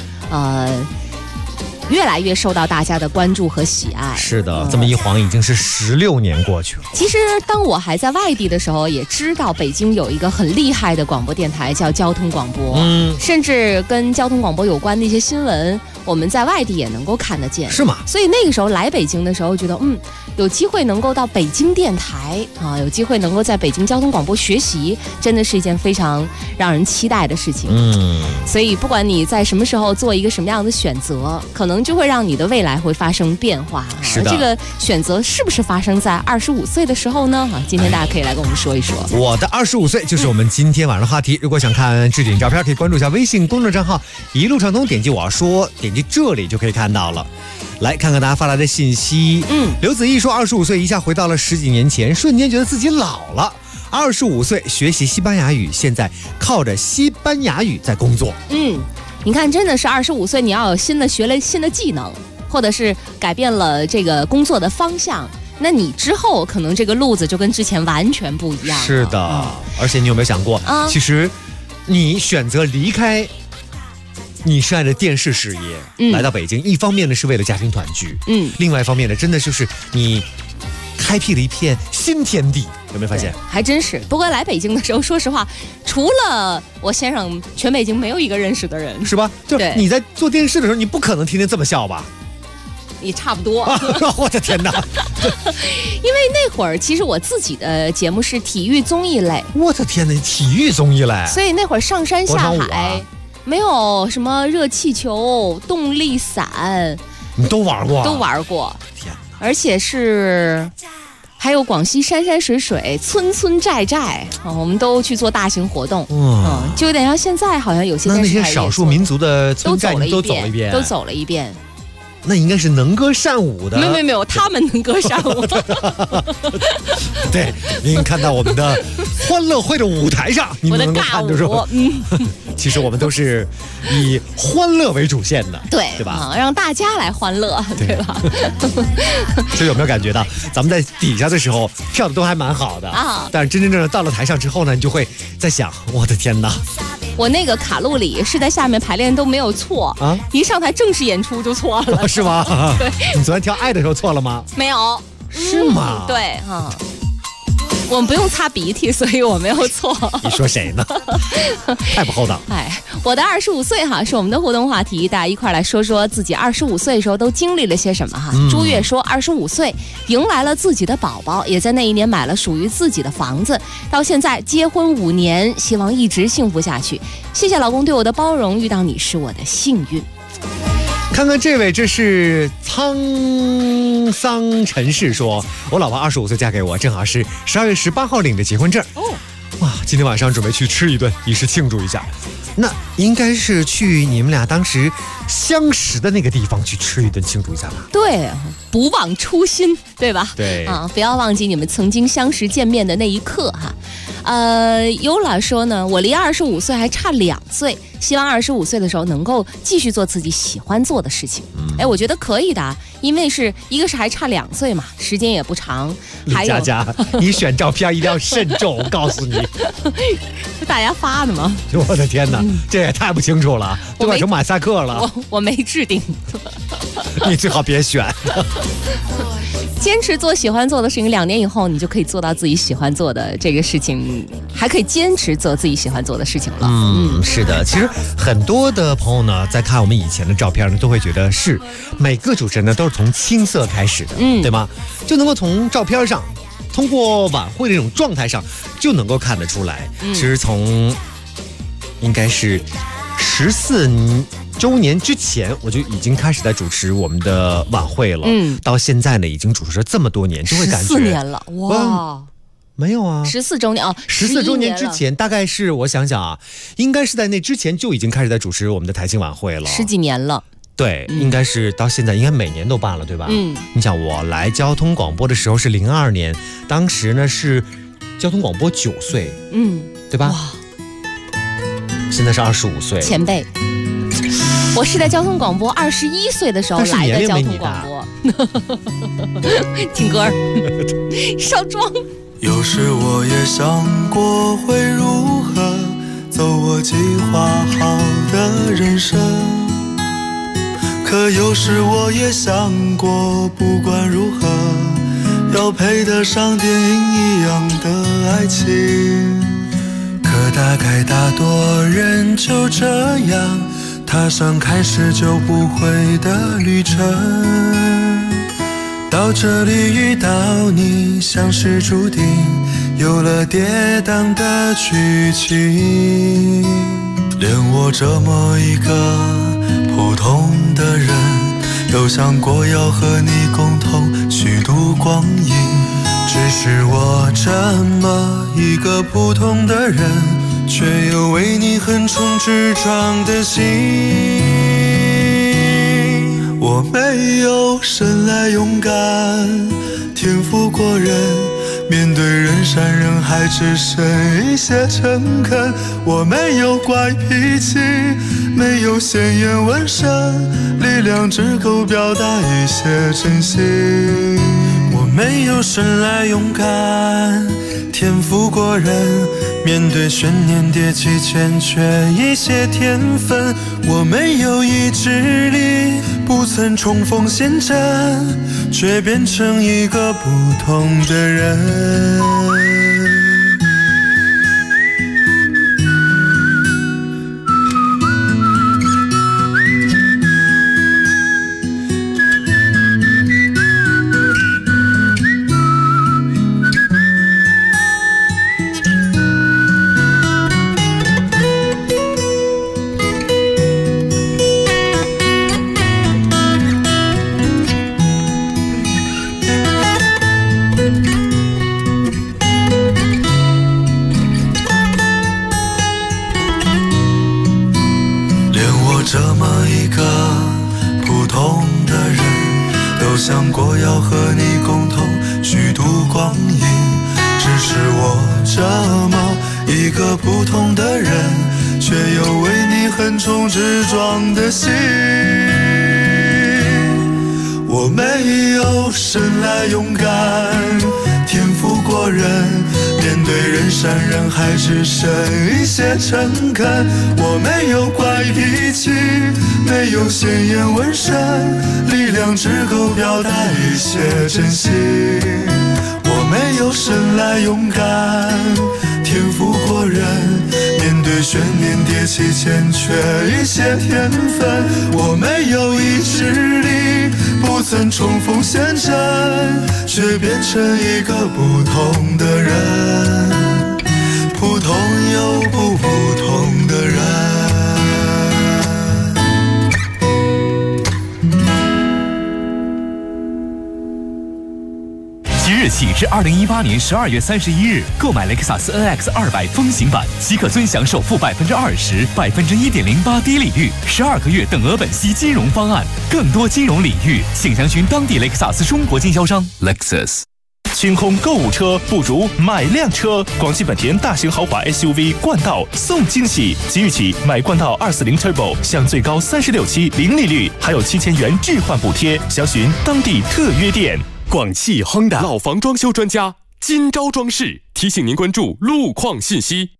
越来越受到大家的关注和喜爱。 是的，这么一晃已经是16年过去了。 其实当我还在外地的时候，也知道北京有一个很厉害的广播电台叫交通广播，甚至跟交通广播有关的一些新闻，我们在外地也能够看得见。 是吗？ 所以那个时候来北京的时候，觉得有机会能够到北京电台有机会能够在北京交通广播学习，真的是一件非常让人期待的事情。所以不管你在什么时候做一个什么样的选择，可能就会让你的未来会发生变化。 是的， 这个选择是不是发生在25岁的时候呢？今天大家可以来跟我们说一说。 我的25岁就是我们今天晚上的话题。如果想看置顶照片，可以关注一下微信公众账号一路畅通，点击我要说，点击这里就可以看到了。来看看大家发来的信息。刘子毅说25岁一下回到了10几年前，瞬间觉得自己老了。25岁学习西班牙语，现在靠着西班牙语在工作。 你看，真的是25岁，你要有学了新的技能，或者是改变了这个工作的方向，那你之后可能这个路子就跟之前完全不一样了。 是的，而且你有没有想过，其实你选择离开你深爱的电视事业，来到北京，一方面呢是为了家庭团聚，另外一方面呢，真的就是你开辟了一片新天地，有没有发现？ 还真是。不过来北京的时候，说实话，除了我先生，全北京没有一个认识的人， 是吧？就是你在做电视的时候，你不可能天天这么笑吧？ 也差不多。 我的天哪！ 因为那会儿其实我自己的节目是体育综艺类。 我的天哪，体育综艺类！ 所以那会儿上山下海，没有什么热气球、动力伞， 你都玩过？ 都玩过。 天哪！ 而且是还有广西山山水水、村村寨寨我们都去做大型活动。就有点像现在好像有些那些少数民族的村寨都走了一遍。 那应该是能歌善舞的。 没有，他们能歌善舞。 对，您看到我们的欢乐会的舞台上，你们能够看，就是说，其实我们都是以欢乐为主线的，对吧？ 让大家来欢乐，对吧？ 所以有没有感觉到，咱们在底下的时候跳的都还蛮好的但是真正到了台上之后呢，你就会在想，我的天哪！ 我那个卡路里是在下面排练都没有错一上台正式演出就错了。 是吗？对。你昨天跳爱的时候错了吗？ 没有。 是吗？ 对我们不用擦鼻涕，所以我没有错。 你说谁呢？太不厚道。 我的25岁哈是我们的互动话题，大家一块来说说自己25岁的时候都经历了些什么哈。朱月说25岁迎来了自己的宝宝，也在那一年买了属于自己的房子，到现在结婚5年，希望一直幸福下去。谢谢老公对我的包容，遇到你是我的幸运。 看看这位，这是沧桑尘世说，我老婆25岁嫁给我，正好是12月18号领的结婚证。哇，今天晚上准备去吃一顿，以示庆祝一下。那应该是去你们俩当时相识的那个地方去吃一顿庆祝一下吧？ 对，不忘初心，对吧？ 对啊，不要忘记你们曾经相识见面的那一刻哈。尤老说呢，我离25岁还差2岁，希望25岁的时候能够继续做自己喜欢做的事情。我觉得可以的，因为一个是还差2岁嘛，时间也不长。还有佳佳，你选照片一定要慎重，我告诉你。 是大家发的吗？ 我的天哪，这也太不清楚了，都改成马赛克了。 我没制定。 你最好别选。 坚持做喜欢做的事情，2年以后你就可以做到自己喜欢做的这个事情，还可以坚持做自己喜欢做的事情了。 是的，其实很多的朋友呢，在看我们以前的照片呢，都会觉得是每个主持人呢都是从青涩开始的，对吗？就能够从照片上，通过晚会的这种状态上，就能够看得出来。其实从应该是14周年之前，我就已经开始在主持我们的晚会了。到现在呢，已经主持了这么多年，就会感觉 14年了，哇！ 没有啊 ，14周年哦 ，14周年之前，大概是我想想啊，应该是在那之前就已经开始在主持我们的台庆晚会了 ，10几年了。 对，应该是到现在，应该每年都办了，对吧？你想我来交通广播的时候是02年，当时呢是交通广播9岁，对吧？哇，现在是25岁， 前辈。我是在交通广播21岁的时候来的交通广播。听歌儿，少装。 有时我也想过会如何走我计划好的人生，可有时我也想过，不管如何要配得上电影一样的爱情。可大概大多人就这样踏上开始就不会的旅程，到这里遇到你，像是注定有了跌宕的剧情。连我这么一个普通的人，都想过要和你共同虚度光阴。只是我这么一个普通的人，却有为你横冲直撞的心。我没有生来勇敢，天赋过人，面对人山人海只剩一些诚恳。我没有怪脾气，没有鲜艳纹身，力量只够表达一些真心。我没有生来勇敢，天赋过人，面对悬念迭起欠缺一些天分。我没有意志力，不曾冲锋陷阵，却变成一个不同的人。这么一个普通的人，都想过要和你共同虚度光阴。只是我这么一个普通的人，却有为你横冲直撞的心。我没有生来勇敢，天赋过人，面对人山人海只剩一些诚恳。我没有怪脾气，没有鲜艳纹身，力量只够表达一些真心。我没有有生来勇敢，天赋过人，面对悬念迭起欠缺一些天分。我没有意志力，不曾冲锋陷阵，却变成一个不同的人，普通又不同的人。 即日起至2018年12月31日，购买雷克萨斯 NX 200风行版，即可尊享首付20%、1.08%低利率、12个月等额本息金融方案。更多金融礼遇，请详询当地雷克萨斯中国经销商 Lexus。 清空购物车，不如买辆车。广汽本田大型豪华 SUV 冠道送惊喜，即日起买冠道240 Turbo 享最高36期零利率，还有7000元置换补贴。详询当地特约店。 广汽 Honda 老房装修专家金招装饰提醒您关注路况信息。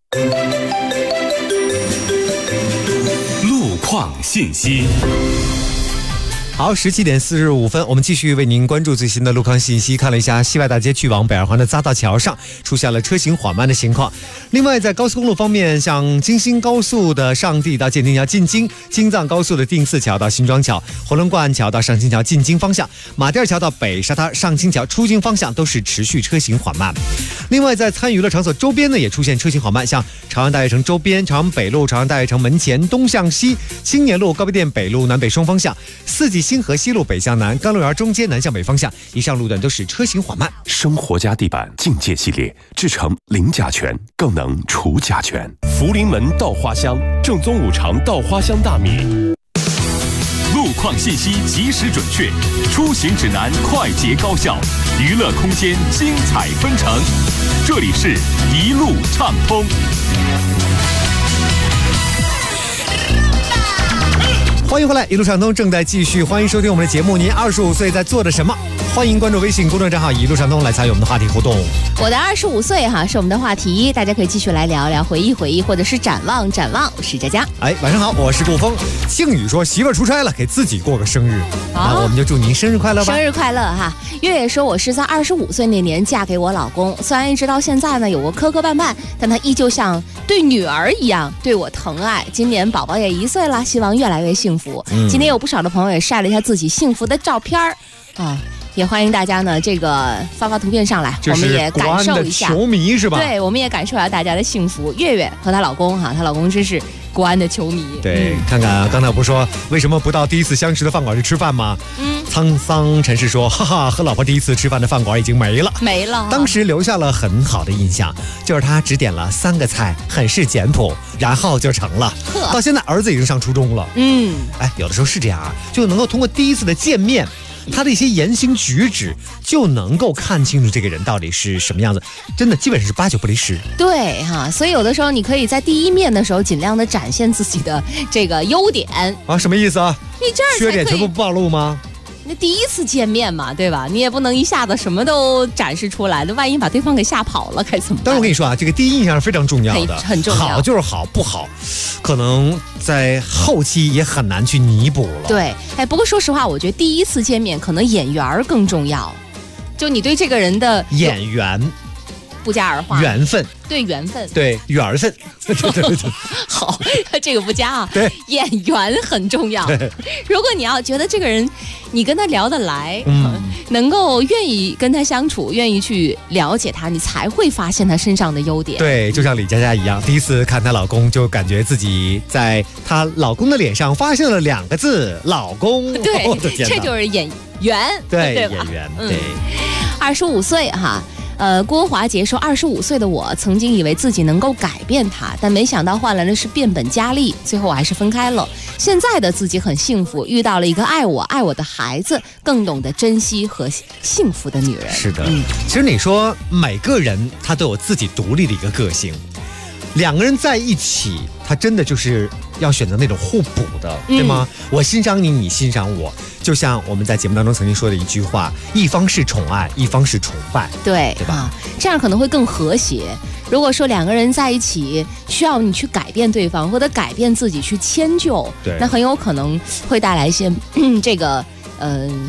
路况信息。 好，17点45分，我们继续为您关注最新的路况信息。看了一下西外大街去往北二环的匝道桥上出现了车行缓慢的情况。另外，在高速公路方面，像京新高速的上地到建定桥进京，京藏高速的定四桥到新庄桥，回龙观桥到上清桥进京方向，马甸桥到北沙滩上清桥出京方向都是持续车行缓慢。另外，在参与娱乐场所周边呢，也出现车行缓慢，像长安大悦城周边、长安北路、长安大悦城门前东向西、青年路、高碑店北路南北双方向、四季星河西路北向南、甘露园中街南向北方向，以上路段都是车行缓慢。 生活家地板境界系列制成零甲醛，更能除甲醛。福临门稻花香，正宗五常稻花香大米。路况信息及时准确，出行指南快捷高效，娱乐空间精彩纷呈。这里是一路畅通。 欢迎回来，一路畅通正在继续，欢迎收听我们的节目。您25岁在做着什么？欢迎关注微信公众账号一路畅通来参与我们的话题互动。 我的25岁是我们的话题，大家可以继续来聊聊，回忆回忆，或者是展望展望。我是佳佳。 晚上好，我是顾峰。庆宇说媳妇儿出差了，给自己过个生日，那我们就祝您生日快乐吧。 生日快乐哈！月月说我是在25岁那年嫁给我老公，虽然一直到现在呢有过磕磕绊绊，但他依旧像对女儿一样对我疼爱。今年宝宝也1岁了，希望越来越幸福。今天有不少的朋友也晒了一下自己幸福的照片也欢迎大家呢这个发图片上来，我们也感受一下。 球迷是吧？ 对，我们也感受一下大家的幸福。月月和她老公她老公真是国安的球迷。 对，看看刚才不说为什么不到第一次相识的饭馆去吃饭吗？沧桑陈氏说，哈哈，和老婆第一次吃饭的饭馆已经没了。当时留下了很好的印象，就是他只点了3个菜，很是简朴，然后就成了。到现在儿子已经上初中了。有的时候是这样就能够通过第一次的见面，他的一些言行举止就能够看清楚这个人到底是什么样子，真的基本上是8、9不离10。 对所以有的时候你可以在第一面的时候尽量的展现自己的这个优点什么意思啊？ 你这样缺点全部暴露吗？ 那第一次见面嘛，对吧？你也不能一下子什么都展示出来，那万一把对方给吓跑了该怎么办？ 但是我跟你说这个第一印象是非常重要的， 很重要。 好就是好，不好可能在后期也很难去弥补了。 对，不过说实话，我觉得第一次见面可能眼缘更重要，就你对这个人的眼缘不加儿化， 缘分， 对缘分， 对缘分， 好，这个不加对， 眼缘很重要。如果你要觉得这个人，你跟他聊得来，能够愿意跟他相处，愿意去了解他，你才会发现他身上的优点。 对，就像李佳佳一样，第一次看她老公，就感觉自己在她老公的脸上发现了2个字“老公”。 对，这就是眼缘， 对吧？ 眼缘，对。 25岁郭华杰说，25岁的我曾经以为自己能够改变他，但没想到换来的是变本加厉，最后我还是分开了。现在的自己很幸福，遇到了一个爱我的孩子，更懂得珍惜和幸福的女人。 是的，其实你说每个人他都有自己独立的一个个性，2个人在一起，他真的就是要选择那种互补的，对吗？我欣赏你，你欣赏我，就像我们在节目当中曾经说的一句话，一方是宠爱，一方是崇拜， 对吧？ 这样可能会更和谐。如果说2个人在一起需要你去改变对方，或者改变自己去迁就，那很有可能会带来一些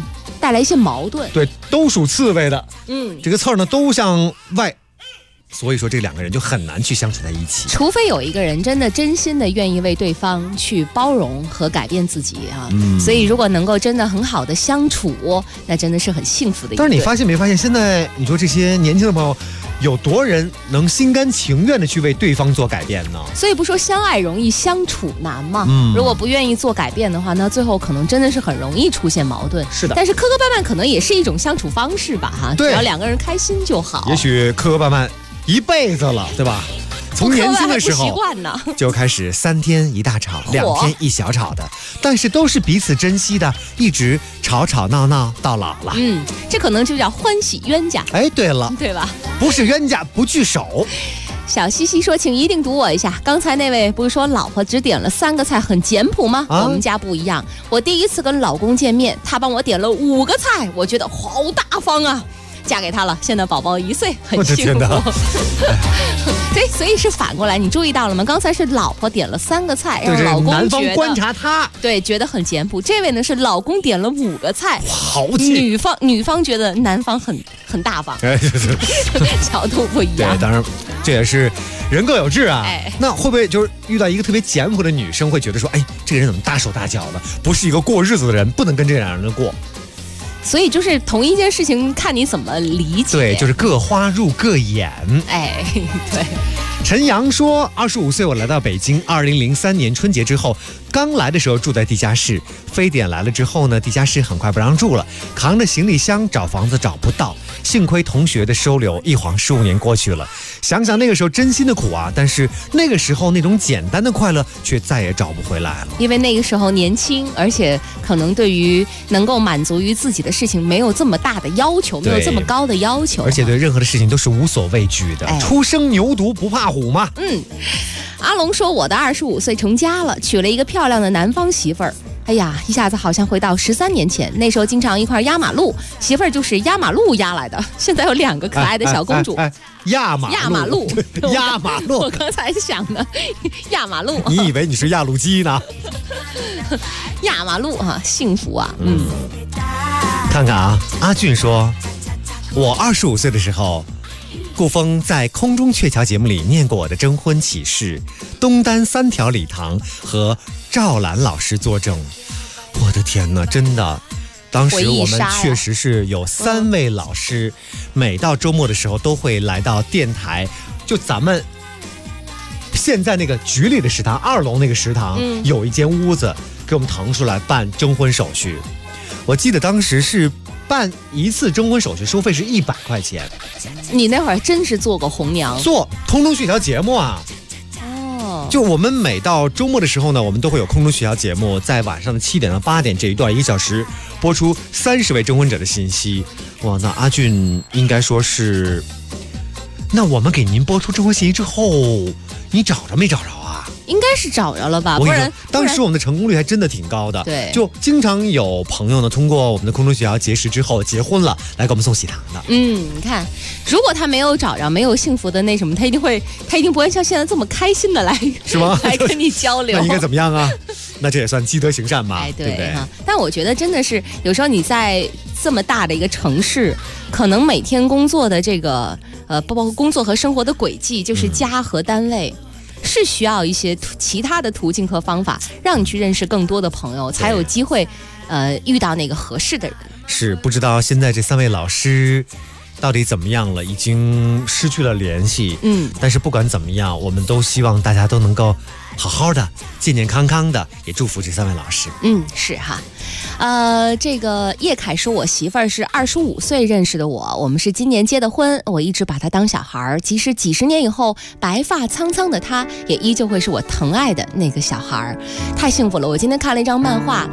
带来一些矛盾。 对，都属刺猬的， 嗯， 这个刺儿呢都向外，所以说这两个人就很难去相处在一起。 除非有一个人真的真心的愿意为对方去包容和改变自己啊，所以如果能够真的很好的相处，那真的是很幸福的一对。 但是你发现没发现，现在你说这些年轻的朋友，有多人能心甘情愿的去为对方做改变呢？ 所以不说相爱容易相处难嘛，如果不愿意做改变的话，那最后可能真的是很容易出现矛盾。 是的， 但是磕磕绊绊可能也是一种相处方式吧，哈，只要两个人开心就好。 也许磕磕绊绊一辈子了，对吧？从年轻的时候就开始3天一大吵，2天一小吵的，但是都是彼此珍惜的，一直吵吵闹闹到老了。 这可能就叫欢喜冤家。 哎，对了， 对吧？ 不是冤家不聚首。 小西西说：“请一定读我一下。刚才那位不是说老婆只点了3个菜很简朴吗？我们家不一样，我第一次跟老公见面，他帮我点了5个菜，我觉得好大方啊。”嫁给他了，现在宝宝1岁，很幸福。对，所以是反过来，你注意到了吗？刚才是老婆点了3个菜，让老公男方观察他， 对，觉得很简朴。这位呢是老公点了5个菜， 豪气。 女方觉得男方很大方，角度不一样。 对，当然这也是人各有志啊。那会不会就是遇到一个特别简朴的女生，会觉得说，哎，这个人怎么大手大脚的？不是一个过日子的人，不能跟这两人过。 所以就是同一件事情，看你怎么理解。 对，就是各花入各眼。 哎，对。 陈阳说，25岁我来到北京，2003年春节之后，刚来的时候住在地下室，非典来了之后呢，地下室很快不让住了，扛着行李箱找房子找不到，幸亏同学的收留，一晃15年过去了，想想那个时候真心的苦啊，但是那个时候那种简单的快乐却再也找不回来了。 因为那个时候年轻，而且可能对于能够满足于自己的事情没有这么大的要求，没有这么高的要求， 而且对任何的事情都是无所畏惧的，初生牛犊不怕虎嘛。 阿龙说，我的25岁成家了，娶了一个漂亮的南方媳妇儿。哎呀，一下子好像回到13年前，那时候经常一块压马路，媳妇儿就是压马路压来的。现在有2个可爱的小公主。 压马路，压马路。 我刚才想的，压马路。 你以为你是压路机呢？ 压马路啊，幸福啊。 看看啊，阿俊说，我25岁的时候，顾峰在空中鹊桥节目里念过我的征婚启事，东单3条礼堂和赵兰老师作证。我的天哪，真的，当时我们确实是有3位老师，每到周末的时候都会来到电台，就咱们现在那个局里的食堂2楼那个食堂，有一间屋子给我们腾出来办征婚手续。我记得当时是办一次征婚手续收费是100块钱。 你那会儿真是做过红娘， 做空中鹊桥节目啊。就我们每到周末的时候呢，我们都会有空中鹊桥节目，在晚上的7点到8点这一段1个小时播出30位征婚者的信息。哇，那阿俊应该说是，那我们给您播出征婚信息之后，你找着没找着啊？ 应该是找着了吧，不然当时我们的成功率还真的挺高的。 对， 就经常有朋友呢通过我们的空中鹊桥结识之后结婚了，来给我们送喜糖的。 你看，如果他没有找着，没有幸福的那什么，他一定不会像现在这么开心的来， 是吗？ 来跟你交流。 那应该怎么样啊？那这也算积德行善吧？ 对不对？ 但我觉得真的是有时候你在这么大的一个城市，可能每天工作的这个包括工作和生活的轨迹，就是家和单位。是需要一些其他的途径和方法，让你去认识更多的朋友，才有机会，遇到那个合适的人。 是，不知道现在这3位老师到底怎么样了，已经失去了联系。但是不管怎么样，我们都希望大家都能够好好的、健健康康的，也祝福这3位老师。 是哈。这个叶凯说，我媳妇儿是25岁认识的我们是今年结的婚，我一直把她当小孩，即使几10年以后白发苍苍的她，也依旧会是我疼爱的那个小孩，太幸福了。我今天看了一张漫画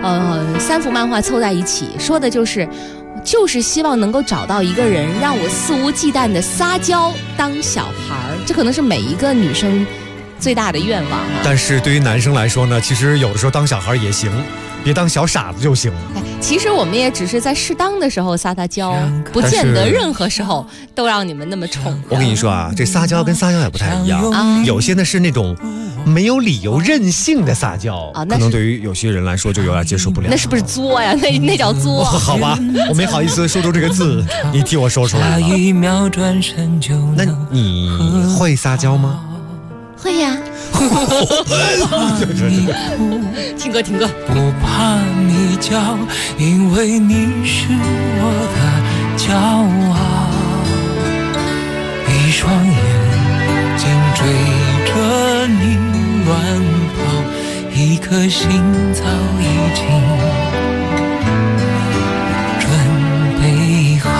，3幅漫画凑在一起，说的就是希望能够找到一个人，让我肆无忌惮的撒娇当小孩，这可能是每一个女生最大的愿望啊。 但是对于男生来说呢，其实有的时候当小孩也行，别当小傻子就行。 其实我们也只是在适当的时候撒娇，不见得任何时候都让你们那么宠。 我跟你说啊，这撒娇跟撒娇也不太一样，有些呢是那种没有理由任性的撒娇，可能对于有些人来说就有点接受不了。 那是不是作呀？那叫作。 好吧，我没好意思说出这个字，你替我说出来了。那你会撒娇吗？ 会呀。听歌。 不怕你叫，因为你是我的骄傲。一双眼睛追着你乱跑，一颗心早已经准备好。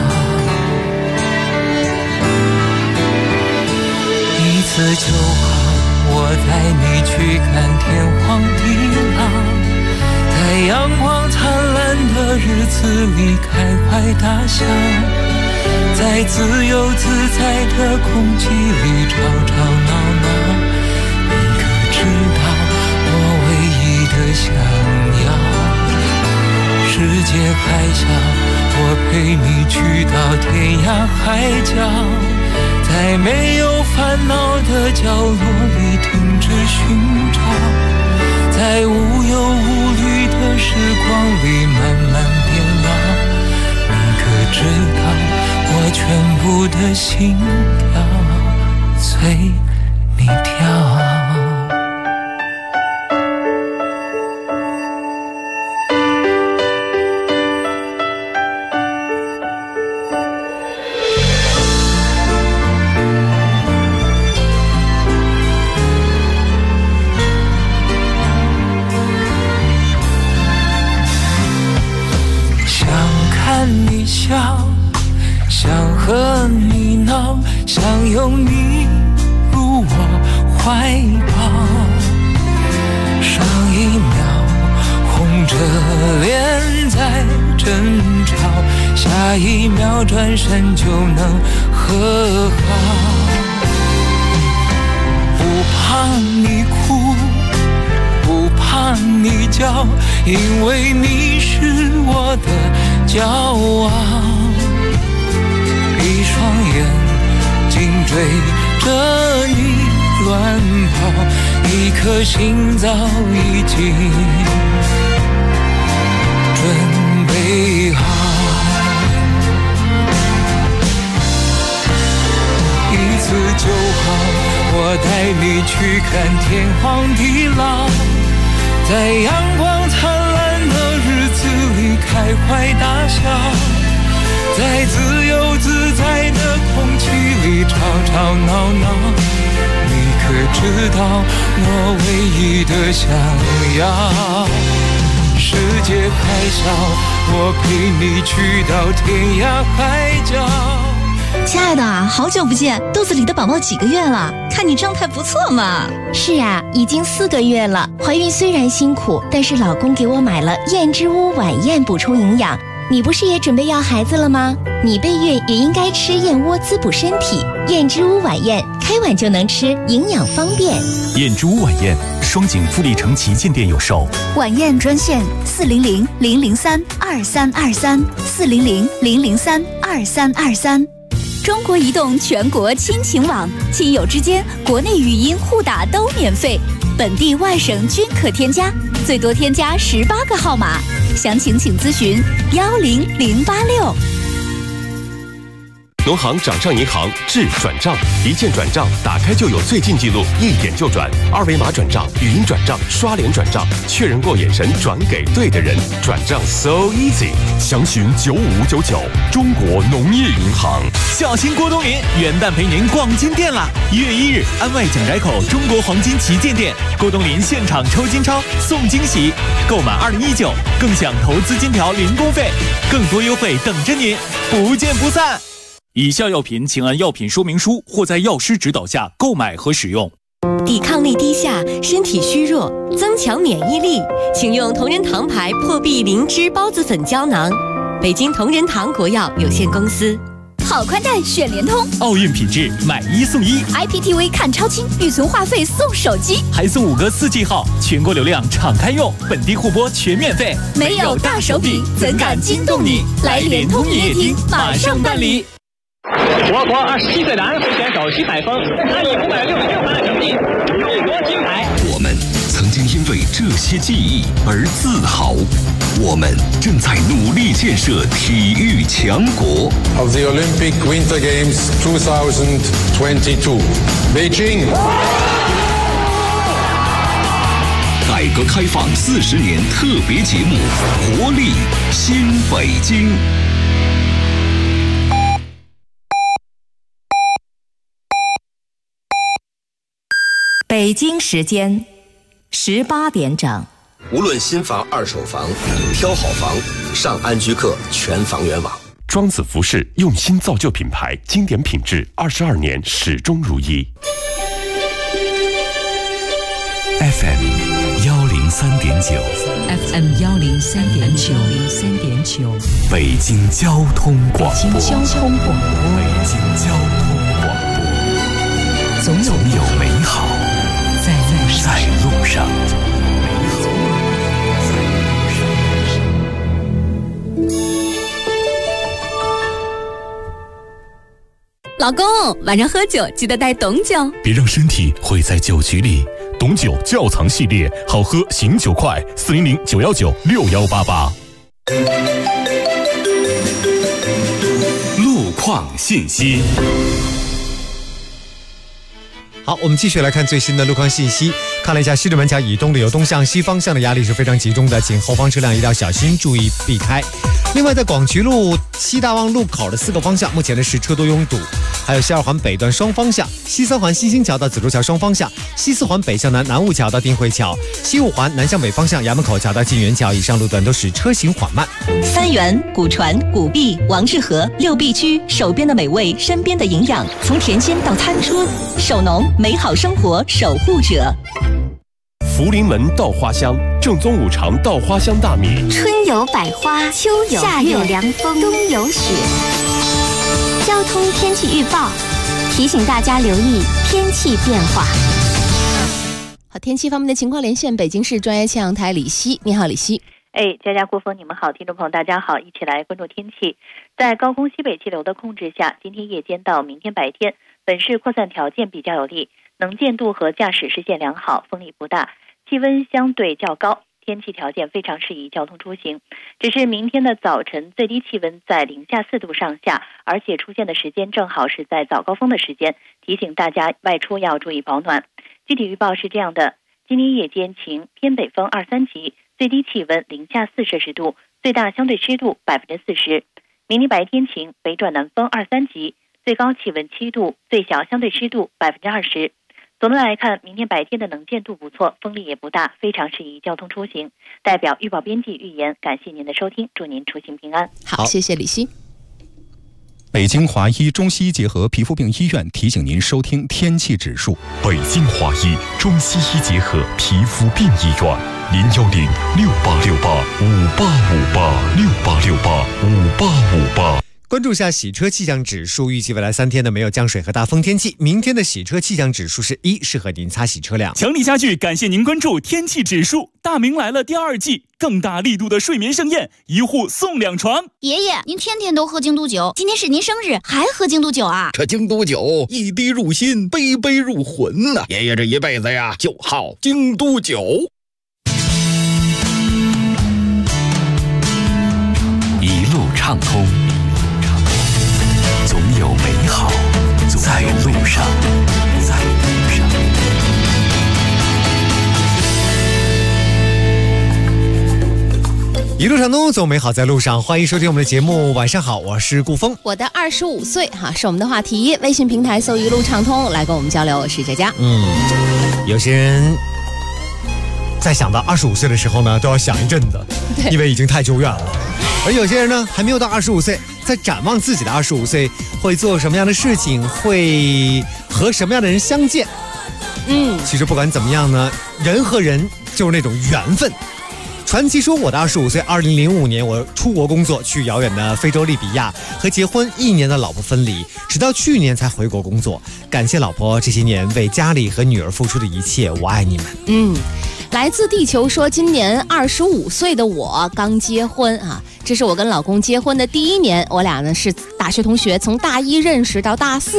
一次就好，我带你去看天荒地老，在阳光灿烂的日子里开怀大笑，在自由自在的空气里吵吵闹闹。你可知道我唯一的想要？世界还小，我陪你去到天涯海角，在没有烦恼的角落里停止寻找，在无忧无虑的时光里慢慢变老。你可知道我全部的心跳随你跳。想和你闹，想拥你入我怀抱，上一秒红着脸在争吵，下一秒转身就能和好。不怕你哭，不怕你叫，因为你是我的骄傲。一双眼睛追着你乱跑，一颗心早已经准备好。一次就好，我带你去看天荒地老，在阳光灿烂的日子里开怀大笑，在自由自在的空气里吵吵闹闹。你可知道我唯一的想要？世界还小，我陪你去到天涯海角。 亲爱的，好久不见，肚子里的宝宝几个月了？看你状态不错嘛。 是啊，已经4个月了。怀孕虽然辛苦，但是老公给我买了燕之屋晚宴补充营养。你不是也准备要孩子了吗？你备孕也应该吃燕窝滋补身体。燕之屋晚宴，开碗就能吃，营养方便。 燕之屋晚宴，双井富力城旗舰店有售。 晚宴专线400-003-2323，400-003-2323。中国移动全国亲情网，亲友之间国内语音互打都免费，本地外省均可添加，最多添加18个号码。详情请咨询10086。 农行掌上银行智转账，一键转账，打开就有最近记录，一点就转，二维码转账、语音转账、刷脸转账，确认过眼神转给对的人，转账 so easy。详询95599，中国农业银行。 小心郭冬临，元旦陪您逛金店啦！1月1日，安外蒋宅口中国黄金旗舰店，郭冬临现场抽金钞送惊喜，购满2019更享投资金条零工费，更多优惠等着您，不见不散。以下药品请按药品说明书或在药师指导下购买和使用。 抵抗力低下，身体虚弱，增强免疫力，请用同仁堂牌破壁灵芝孢子粉胶囊。北京同仁堂国药有限公司。 好宽带选联通， 奥运品质买1送1 ，IPTV 看超清，预存话费送手机， 还送5个4G 号，全国流量敞开用，本地互播全免费。 没有大手笔，怎敢惊动你？来联通营业厅马上办理。 我国27岁男飞选手徐海峰，他以566分的成绩多精彩！ 我们曾经因为这些记忆而自豪，我们正在努力建设体育强国。 Of the Olympic Winter Games 2022, Beijing. 改革开放40年特别节目，活力新北京。 北京时间18点整。 无论新房、二手房，挑好房，上安居客全房源网。 庄子服饰用心造就品牌，经典品质，22年始终如一。 FM 103.9 FM 103.9 北京交通广播。 北京交通广播。 北京交通广播。总有美好在路上。 老公，晚上喝酒记得带董酒， 别让身体毁在酒局里。董酒窖藏系列，好喝醒酒快，400-919-6188。 路况信息。 好，我们继续来看最新的路况信息。看了一下西直门桥以东的有东向西方向的压力是非常集中的，请后方车辆一定要小心，注意避开。另外，在广渠路西大望路口的4个方向，目前的是车多拥堵。还有西2环北段双方向，西3环新兴桥到紫竹桥双方向，西4环北向南南雾桥到丁汇桥，西5环南向北方向衙门口桥到晋元桥，以上路段都是车行缓慢。 三元、古传、古碧、王致和6必居，手边的美味，身边的营养，从田间到餐桌，手农美好生活守护者。 福临门稻花香，正宗五常稻花香大米。 春有百花，秋有夏有凉风，冬有雪。交通天气预报提醒大家留意天气变化。 好，天气方面的情况连线北京市专业气象台李希。你好，李希。 佳佳、郭峰，你们好，听众朋友大家好，一起来关注天气。在高空西北气流的控制下，今天夜间到明天白天，本市扩散条件比较有利，能见度和驾驶视线良好，风力不大，气温相对较高，天气条件非常适宜交通出行。只是明天的早晨最低气温在零下4度上下，而且出现的时间正好是在早高峰的时间，提醒大家外出要注意保暖。具体预报是这样的：今天夜间晴，偏北风2、3级，最低气温零下4摄氏度，最大相对湿度40%。明天白天晴，北转南风2、3级，最高气温7度，最小相对湿度20%。总的来看，明天白天的能见度不错，风力也不大，非常适宜交通出行。代表预报编辑预言，感谢您的收听，祝您出行平安。 好，谢谢李希。 北京华医中西医结合皮肤病医院提醒您收听天气指数。 北京华医中西医结合皮肤病医院，010-6868-5858，6868-5858。 关注一下洗车气象指数，预计未来3天呢没有降水和大风天气。明天的洗车气象指数是1，适合您擦洗车辆。 强力家具感谢您关注天气指数。大明来了第2季，更大力度的睡眠盛宴，1户送2床。 爷爷，您天天都喝京都酒，今天是您生日还喝京都酒啊？ 这京都酒一滴入心，杯杯入魂呐！爷爷这一辈子呀，就好京都酒。 一路畅通，总有美好在路上。 一路畅通，总美好在路上。欢迎收听我们的节目，晚上好，我是顾峰。 我的25岁哈是我们的话题，微信平台搜一路畅通来跟我们交流。我是佳佳。 有些人在想到25岁的时候呢，都要想一阵子，因为已经太久远了。而有些人呢，还没有到25岁，在展望自己的25岁会做什么样的事情，会和什么样的人相见。其实不管怎么样呢，人和人就是那种缘分。传奇说，我的25岁，2005年我出国工作，去遥远的非洲利比亚，和结婚1年的老婆分离，直到去年才回国工作。感谢老婆这些年为家里和女儿付出的一切，我爱你们。 来自地球说，今年25岁的我刚结婚啊，这是我跟老公结婚的第1年，我俩呢是大学同学，从大1认识到大4，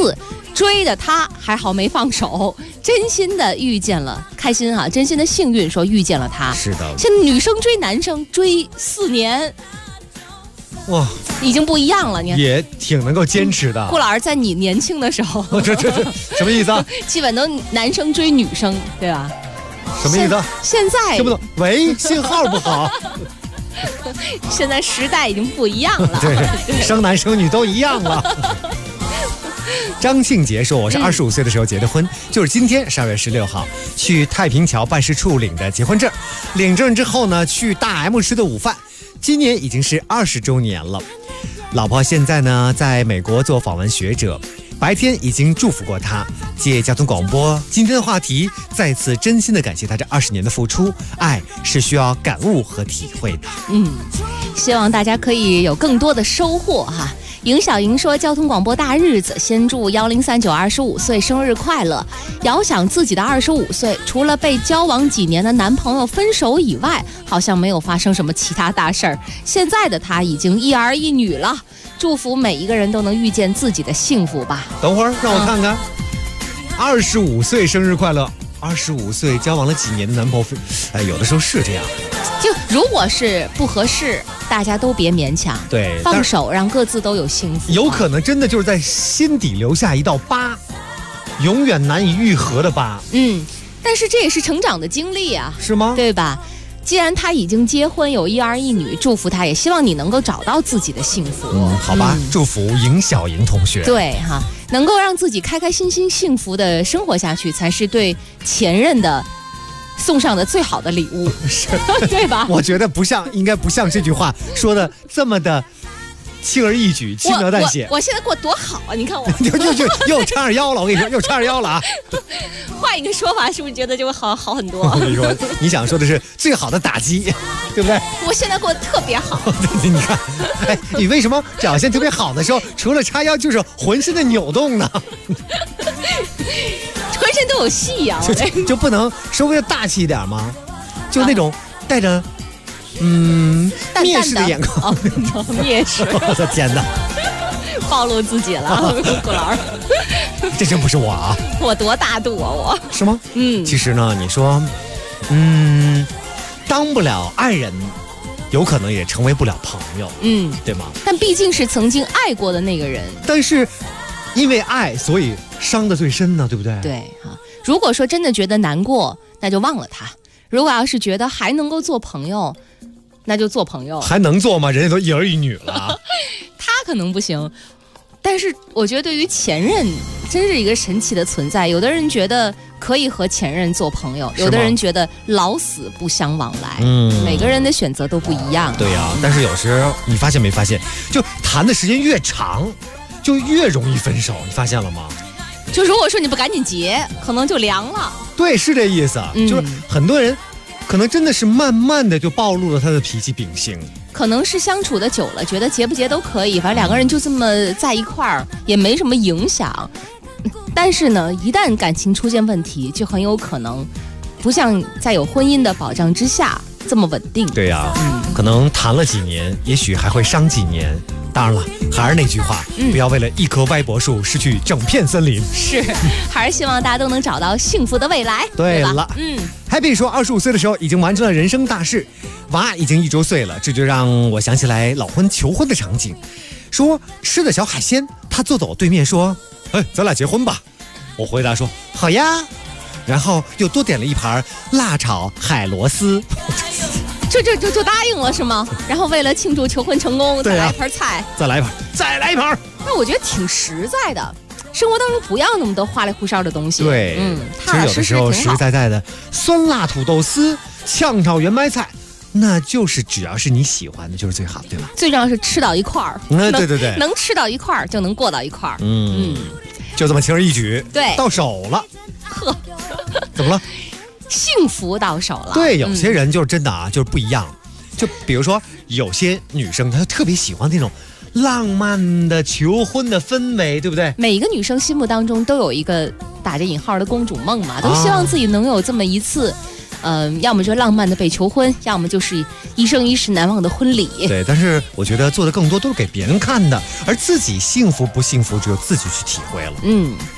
追的他还好没放手，真心的遇见了，开心哈，真心的幸运说遇见了他。 是的， 现在女生追男生追4年， 哇， 已经不一样了。你看也挺能够坚持的。 顾老师在你年轻的时候， 这什么意思啊？ 基本都男生追女生，对吧？ 什么意思？ 现在听不懂。喂，信号不好。 现在时代已经不一样了， 对，生男生女都一样了。张庆杰说：“我是25岁的时候结的婚，就是今天12月16号去太平桥办事处领的结婚证。领证之后呢，去大 M 吃的午饭。今年已经是20周年了。老婆现在呢在美国做访问学者，白天已经祝福过他。借交通广播今天的话题，再次真心的感谢他这20年的付出。爱是需要感悟和体会的。 希望大家可以有更多的收获哈。”尹小莹说：“交通广播大日子，先祝103925岁生日快乐。遥想自己的25岁，除了被交往几年的男朋友分手以外，好像没有发生什么其他大事儿。现在的她已经一儿一女了，祝福每一个人都能遇见自己的幸福吧。” 等会儿让我看看，25岁生日快乐。25岁交往了几年的男朋友，有的时候是这样。 就如果是不合适，大家都别勉强， 对， 放手，让各自都有幸福。 有可能真的就是在心底留下一道疤，永远难以愈合的疤。 但是这也是成长的经历啊， 是吗？ 对吧？既然他已经结婚，有一儿一女，祝福他，也希望你能够找到自己的幸福。 好吧，祝福尹小莹同学。 对哈，能够让自己开开心心、幸福的生活下去，才是对前任的送上的最好的礼物，对吧？ 我觉得应该不像这句话说的这么的轻而易举、轻描淡写。 我现在过多好啊！你看我又叉着腰了，我跟你说，又叉着腰了啊！ 换一个说法，是不是觉得就会好很多？ 我跟你说，你想说的是最好的打击，对不对？ 我现在过得特别好。 你看，你为什么表现特别好的时候，除了叉腰就是浑身的扭动呢？ 浑身都有戏呀！ 就不能稍微大气一点吗？就那种带着蔑视的眼光。 蔑视！ 我的天哪！ 暴露自己了，顾老师。 这真不是我啊！ 我多大度啊！我是吗？其实呢，你说，当不了爱人，有可能也成为不了朋友，对吗？ 但毕竟是曾经爱过的那个人。 但是，因为爱，所以伤得最深呢，对不对？ 对啊。如果说真的觉得难过，那就忘了他；如果要是觉得还能够做朋友，那就做朋友。 还能做吗？人家都一儿一女了。 他可能不行。但是我觉得对于前任真是一个神奇的存在，有的人觉得可以和前任做朋友，有的人觉得老死不相往来，每个人的选择都不一样。 对呀，但是有时你发现没发现，就谈的时间越长就越容易分手，你发现了吗？ 就如果说你不赶紧结，可能就凉了。 对，是这意思，就是很多人可能真的是慢慢的就暴露了他的脾气秉性。 可能是相处的久了，觉得结不结都可以，反正两个人就这么在一块儿也没什么影响。但是呢，一旦感情出现问题，就很有可能不像在有婚姻的保障之下这么稳定。 对呀，可能谈了几年，也许还会伤几年。当然了，还是那句话，不要为了一棵歪脖树失去整片森林。 是，还是希望大家都能找到幸福的未来。 对了，Happy 说25岁的时候已经完成了人生大事，娃已经1周岁了，这就让我想起来老婚求婚的场景。说吃的小海鲜，他坐在我对面说：“咱俩结婚吧。”我回答说：“好呀。”然后又多点了一盘辣炒海螺丝。 就答应了是吗？然后为了庆祝求婚成功，再来一盘菜， 再来一盘。 那我觉得挺实在的，生活当中不要那么多花里胡哨的东西。 对，其实有的时候实实在在的酸辣土豆丝、炝炒圆白菜，那就是只要是你喜欢的，就是最好，对吧？ 最重要是吃到一块儿。 对， 能吃到一块儿就能过到一块儿。 就这么轻而易举， 对， 到手了。 呵， 怎么了？ 幸福到手了。 对，有些人就是真的啊，就是不一样。就比如说有些女生，她就特别喜欢那种浪漫的求婚的氛围，对不对？ 每一个女生心目当中都有一个打着引号的公主梦嘛，都希望自己能有这么一次，要么就浪漫的被求婚，要么就是一生一世难忘的婚礼。 对，但是我觉得做的更多都是给别人看的，而自己幸福不幸福只有自己去体会了。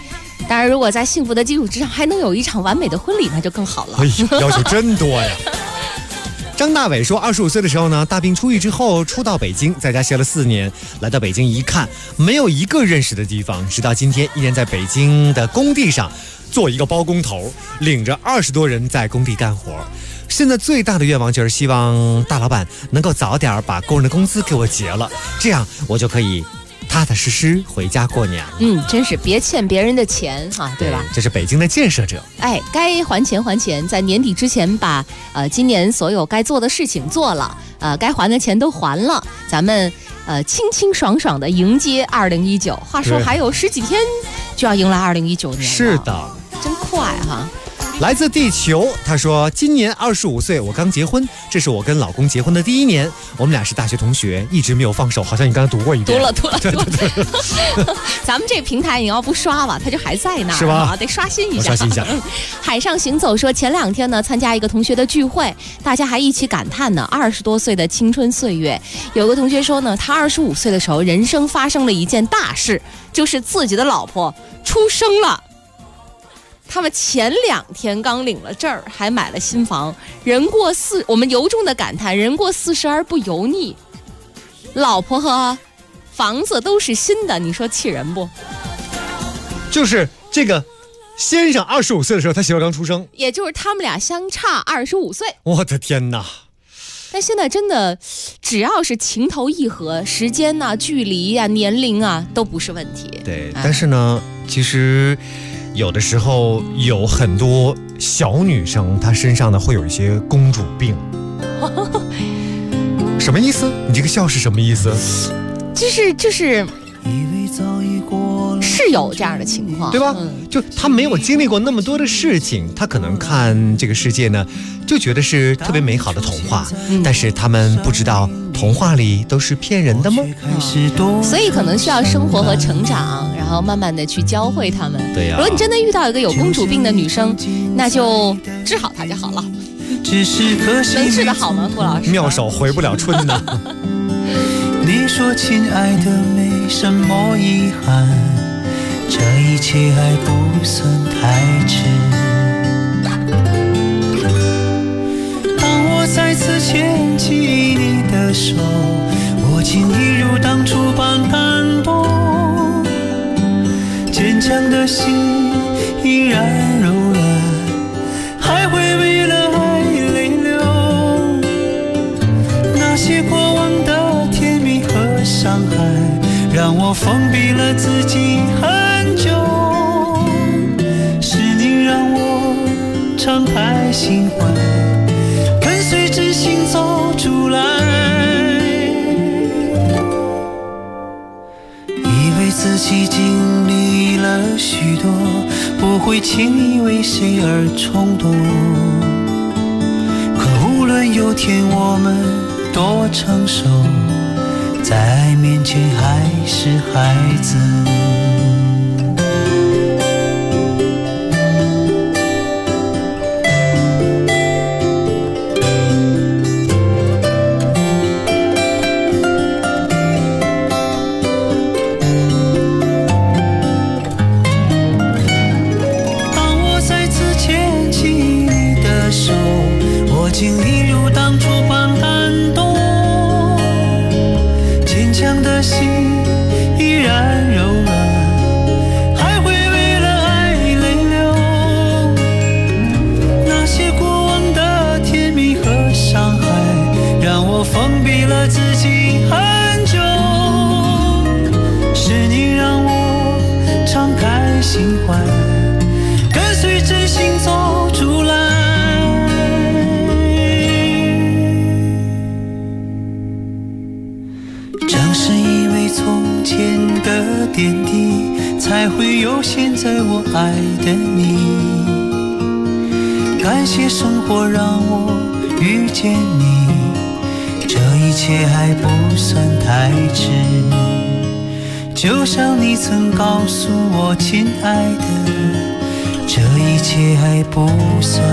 当然，如果在幸福的基础之上还能有一场完美的婚礼，那就更好了。 哎呀，要求真多呀！张大伟说，25岁的时候呢，大病初愈之后初到北京，在家歇了4年，来到北京一看，没有一个认识的地方，直到今天依然在北京的工地上做一个包工头，领着20多人在工地干活。现在最大的愿望就是希望大老板能够早点把工人的工资给我结了，这样我就可以踏踏实实回家过年了。 真是别欠别人的钱哈，对吧？ 这是北京的建设者。 该还钱还钱，在年底之前把今年所有该做的事情做了，该还的钱都还了，咱们清清爽爽的迎接2019。话说还有10几天就要迎来2019年了， 是的， 真快哈。 来自地球，他说今年25岁，我刚结婚，这是我跟老公结婚的第1年，我们俩是大学同学，一直没有放手，好像你刚刚读过一遍。 读了。咱们这平台你要不刷吧，它就还在那儿， 是吧？ 得刷新一下。 刷新一下。 海上行走说，前2天呢参加一个同学的聚会，大家还一起感叹呢20多岁的青春岁月。有个同学说呢，他25岁的时候，人生发生了一件大事，就是自己的老婆出生了。他们前2天刚领了证儿，还买了新房。我们由衷的感叹，人过40而不油腻，老婆和房子都是新的，你说气人不？ 就是这个先生25岁的时候，他媳妇刚出生， 也就是他们俩相差25岁。 我的天哪！ 但现在真的，只要是情投意合，时间啊、距离啊、年龄啊都不是问题。 对，但是呢，其实有的时候有很多小女生，她身上呢会有一些公主病。什么意思？你这个笑是什么意思？ 就是是有这样的情况， 对吧？就她没有经历过那么多的事情，她可能看这个世界呢，就觉得是特别美好的童话，但是他们不知道童话里都是骗人的吗？ 所以可能需要生活和成长，然后慢慢的去教会他们。 对呀。 如果你真的遇到一个有公主病的女生，那就治好她就好了。能治得好吗，顾老师？ 妙手回不了春呢。 你说亲爱的没什么遗憾，这一切还不算太迟。当我再次牵起你的手，我竟一如当初般感动，坚强的心依然柔软，还会为了爱泪流。那些过往的甜蜜和伤害，让我封闭了自己很久。是你让我敞开心怀，跟随真心走出来。以为自己经历了许多，不会轻易为谁而冲动。可无论有天我们多成熟，在爱面前还是孩子。当我再次牵起你的手，我竟一如当初般感动，坚强的心依然柔软，还会为了爱泪流。那些过往的甜蜜和伤害，让我封闭了自己很久。是你让我敞开心怀，跟随真心走出来。正是因为从前的点滴，才会有现在我爱的你。感谢生活让我遇见你，这一切还不算太迟。就像你曾告诉我，亲爱的，这一切还不算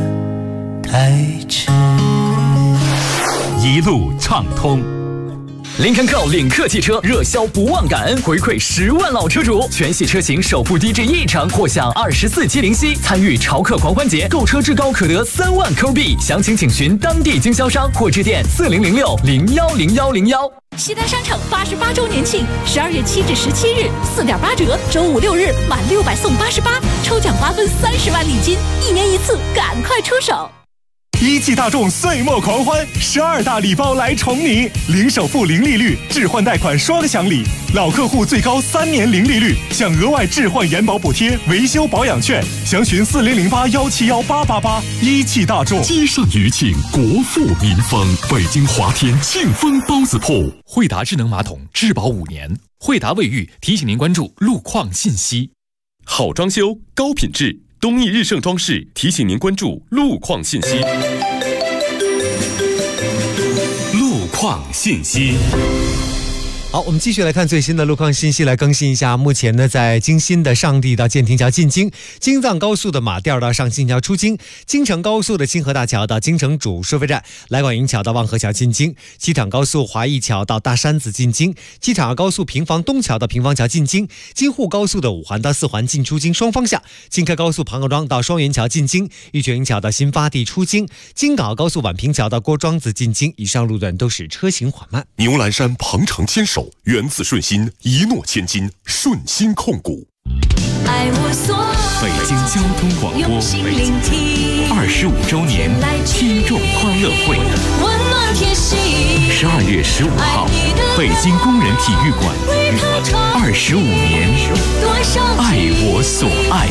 太迟。 一路畅通。 林肯 Go 领克汽车热销不忘感恩，回馈10万老车主，全系车型首付低至1成，或享24期零息。参与潮客狂欢节，购车至高可得3万扣币。详情请询当地经销商或致电4006010101。 西单商场88周年庆，12月7至17日4.8折，周5、6日满600送88，抽奖8分30万礼金，1年1次，赶快出手！ 一汽大众岁末狂欢，12大礼包来宠你，零首付、零利率，置换贷款双享礼，老客户最高3年零利率，享额外置换延保补贴、维修保养券，详询4008171888。一汽大众， 街上余庆，国富民丰，北京华天庆丰包子铺。 惠达智能马桶质保5年，惠达卫浴提醒您关注路况信息。 好装修，高品质。东义日盛装饰提醒您关注路况信息。 路况信息。 好，我们继续来看最新的路况信息，来更新一下。目前呢，在京新的上地到建亭桥进京，京藏高速的马甸到上新桥出京，京承高速的清河大桥到京承主收费站，来广营桥到望河桥进京，机场高速华谊桥到大山子进京，机场高速平房东桥到平房桥进京，京沪高速的5环到4环进出京双方向，京开高速庞各庄到双元桥进京，玉泉营桥到新发地出京，京港澳高速宛平桥到郭庄子进京，以上路段都是车行缓慢。 牛栏山鹏程牵手，源自顺心，一诺千金，顺心控股。 北京交通广播25周年听众欢乐会，12月15号，北京工人体育馆，25年，爱我所爱。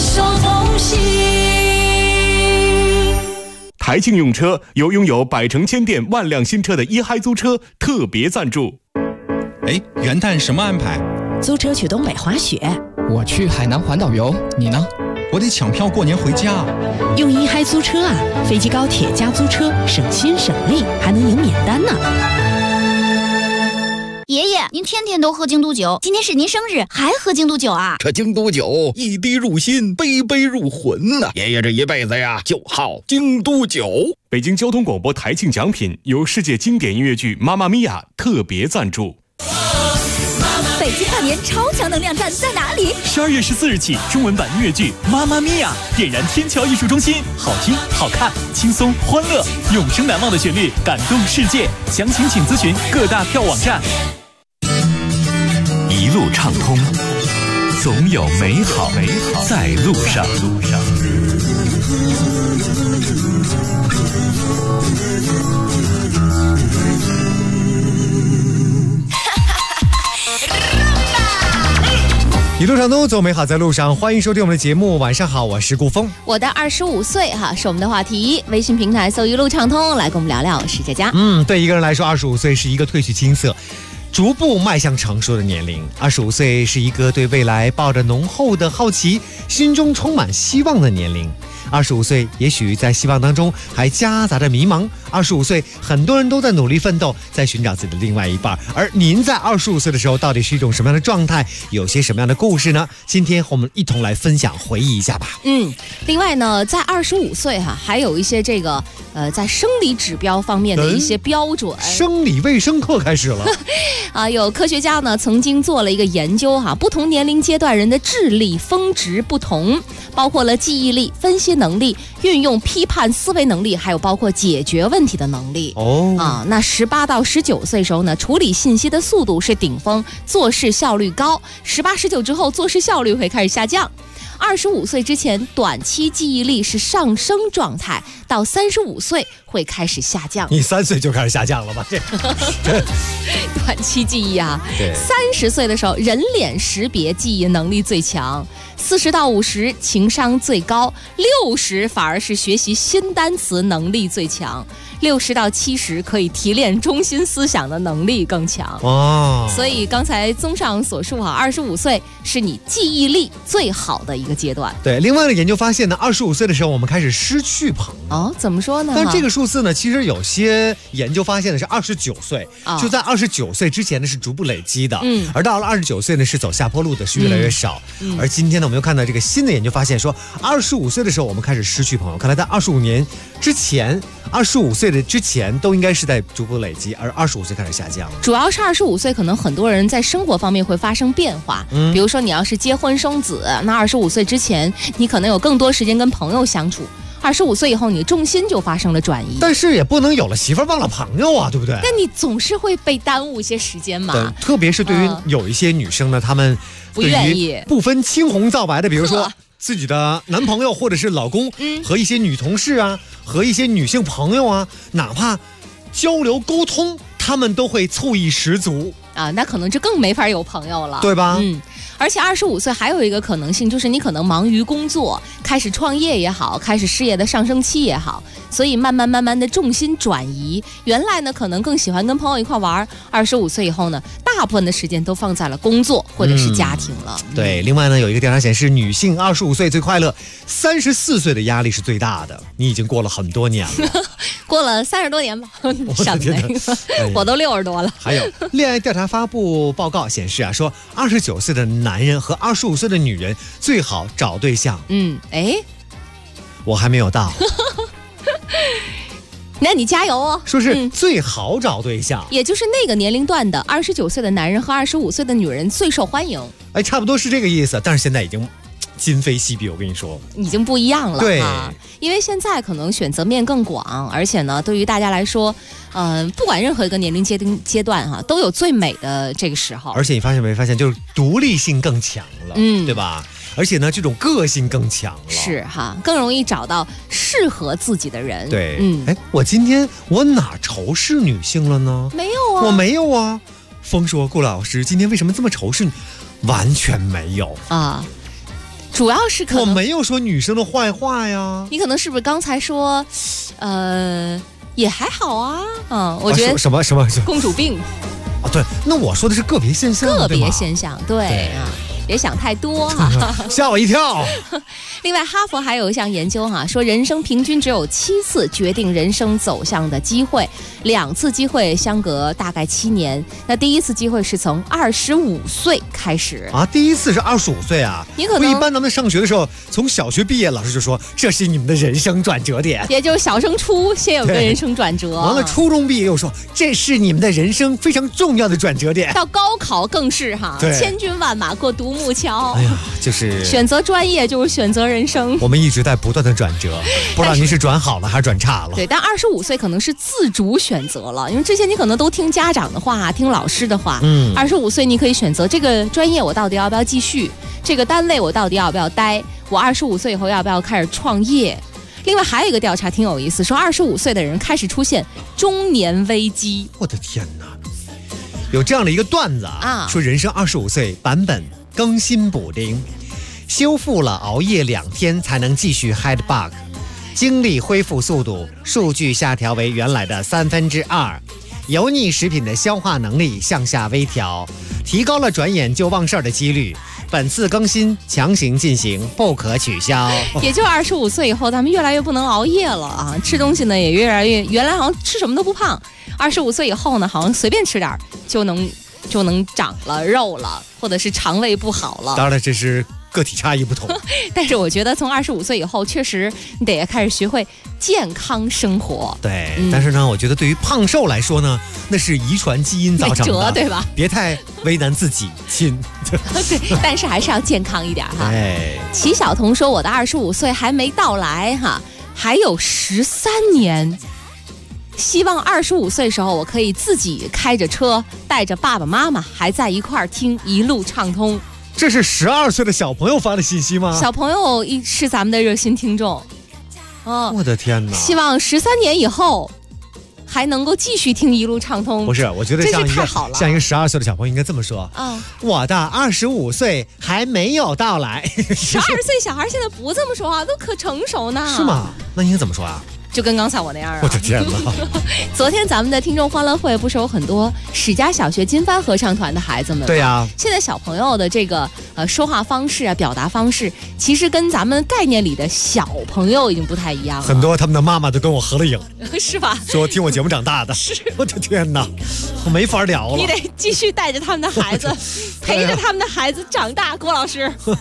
台庆用车由拥有百城千店万辆新车的一嗨租车特别赞助。 元旦什么安排？ 租车去东北滑雪。 我去海南环岛游，你呢？ 我得抢票过年回家。 用一嗨租车啊，飞机高铁加租车，省心省力，还能赢免单呢。 爷爷，您天天都喝京都酒，今天是您生日，还喝京都酒啊？ 这京都酒一滴入心，杯杯入魂呐！爷爷这一辈子呀，就好京都酒。 北京交通广播台庆奖品由世界经典音乐剧《妈妈咪呀》特别赞助。 北京跨年超强能量站在哪里 ？12月14日起，中文版音乐剧《妈妈咪呀》点燃天桥艺术中心，好听、好看、轻松、欢乐，永生难忘的旋律，感动世界。详情请咨询各大票网站。 一路畅通，总有美好在路上。 一路畅通，走美好在路上。欢迎收听我们的节目，晚上好，我是顾峰。 我的25岁哈是我们的话题，微信平台搜一路畅通，来跟我们聊聊。我是佳佳。 对一个人来说，25岁是一个褪去青涩，逐步迈向成熟的年龄。25岁是一个对未来抱着浓厚的好奇，心中充满希望的年龄。25岁也许在希望当中还夹杂着迷茫。25岁很多人都在努力奋斗，在寻找自己的另外一半。而您在25岁的时候到底是一种什么样的状态，有些什么样的故事呢？今天和我们一同来分享回忆一下吧。 另外呢，在25岁还有一些这个在生理指标方面的一些标准。 生理卫生课开始了有科学家呢曾经做了一个研究不同年龄阶段人的智力峰值不同，包括了记忆力、分析能力、运用批判思维能力，还有包括解决问题的能力。那18到19岁时候呢，处理信息的速度是顶峰，做事效率高。18、19之后，做事效率会开始下降。25岁之前，短期记忆力是上升状态，到35岁会开始下降。 你3岁就开始下降了吧？ 短期记忆30岁的时候，人脸识别记忆能力最强。40到50情商最高，60反而是学习新单词能力最强，60到70可以提炼中心思想的能力更强。所以刚才综上所述25岁是你记忆力最好的一个阶段。 对，另外的研究发现呢，25岁的时候我们开始失去朋友。 怎么说呢？ 但这个数字呢，其实有些研究发现的是29岁，就在29岁之前呢是逐步累积的，而到了29岁呢是走下坡路的，是越来越少。而今天呢，我们又看到这个新的研究发现说，25岁的时候我们开始失去朋友。看来在25年之前 25岁的之前都应该是在逐步累积，而25岁开始下降。 主要是25岁，可能很多人在生活方面会发生变化。比如说你要是结婚生子，那25岁之前你可能有更多时间跟朋友相处。25岁以后，你重心就发生了转移。 但是也不能有了媳妇儿忘了朋友啊，对不对？ 但你总是会被耽误一些时间嘛。 对，特别是对于有一些女生呢，她们不愿意不分青红皂白的，比如说自己的男朋友或者是老公，和一些女同事啊，和一些女性朋友啊，哪怕交流沟通，他们都会醋意十足啊，那可能就更没法有朋友了， 对吧？ 而且25岁还有一个可能性，就是你可能忙于工作，开始创业也好，开始事业的上升期也好，所以慢慢的重心转移。原来呢，可能更喜欢跟朋友一块玩，25岁以后呢，大部分的时间都放在了工作或者是家庭了。 对，另外呢，有一个调查显示，女性25岁最快乐，34岁的压力是最大的。你已经过了很多年了， 过了30多年吧，上那个，我都60多了。 还有恋爱调查发布报告显示啊，说29岁的男人和25岁的女人最好找对象。我还没有到。 那你加油哦！ 说是最好找对象， 也就是那个年龄段的29岁的男人和25岁的女人最受欢迎。 差不多是这个意思。但是现在已经今非昔比，我跟你说， 已经不一样了。 对， 因为现在可能选择面更广，而且呢，对于大家来说，不管任何一个年龄阶段哈，都有最美的这个时候。 而且你发现没发现，就是独立性更强了，对吧？而且呢，这种个性更强了， 是哈，更容易找到适合自己的人。 对，我今天我哪仇视女性了呢？ 没有啊， 我没有啊。风说，顾老师今天为什么这么仇视你？完全没有啊。主要是可能我没有说女生的坏话呀。 你可能是不是刚才说，也还好啊？我觉得什么公主病啊？对，那我说的是个别现象， 个别现象，对啊。别想太多哈， 吓我一跳。 另外，哈佛还有一项研究哈，说人生平均只有7次决定人生走向的机会，2次机会相隔大概7年。那第一次机会是从25岁开始啊，第一次是25岁啊。 你可能一般咱们上学的时候，从小学毕业，老师就说这是你们的人生转折点， 也就是小升初先有个人生转折， 完了初中毕业又说这是你们的人生非常重要的转折点， 到高考更是哈，千军万马过独木桥。 哎呀，就是选择专业就是选择人生。 我们一直在不断的转折，不知道您是转好了还是转差了。 对，但25岁可能是自主选择了，因为之前你可能都听家长的话，听老师的话。25岁你可以选择这个专业我到底要不要继续，这个单位我到底要不要待，我25岁以后要不要开始创业。另外还有一个调查挺有意思，说25岁的人开始出现中年危机。 我的天哪，有这样的一个段子啊，说人生25岁版本更新补丁，修复了熬夜2天才能继续 head bug， 精力恢复速度数据下调为原来的2/3，油腻食品的消化能力向下微调，提高了转眼就忘事儿的几率。本次更新强行进行，不可取消。 也就25岁以后，咱们越来越不能熬夜了啊！吃东西呢也越来越，原来好像吃什么都不胖，25岁以后呢，好像随便吃点就能长了肉了，或者是肠胃不好了。 当然这是个体差异不同， 但是我觉得从25岁以后，确实你得开始学会健康生活。 对，但是呢，我觉得对于胖瘦来说呢，那是遗传基因造成的， 对吧？ 别太为难自己，亲。 对，但是还是要健康一点哈。 哎， 齐晓彤说：“我的25岁还没到来哈，还有13年。希望25岁时候，我可以自己开着车，带着爸爸妈妈还在一块儿听一路畅通。” 这是12岁的小朋友发的信息吗？ 小朋友是咱们的热心听众。 我的天哪！ 希望13年以后还能够继续听一路畅通。 不是，我觉得像一个12岁的小朋友应该这么说啊，我的25岁还没有到来。 12岁小孩现在不这么说话，都可成熟呢。 是吗？那应该怎么说啊？ 就跟刚才我那样啊！ 我的天哪！ 昨天咱们的听众欢乐会不是有很多史家小学金帆合唱团的孩子们吗？ 对呀。 现在小朋友的这个说话方式啊，表达方式，其实跟咱们概念里的小朋友已经不太一样了。 很多他们的妈妈都跟我合了影， 是吧？ 说听我节目长大的。 是。 我的天哪，我没法聊了。 你得继续带着他们的孩子，陪着他们的孩子长大，郭老师。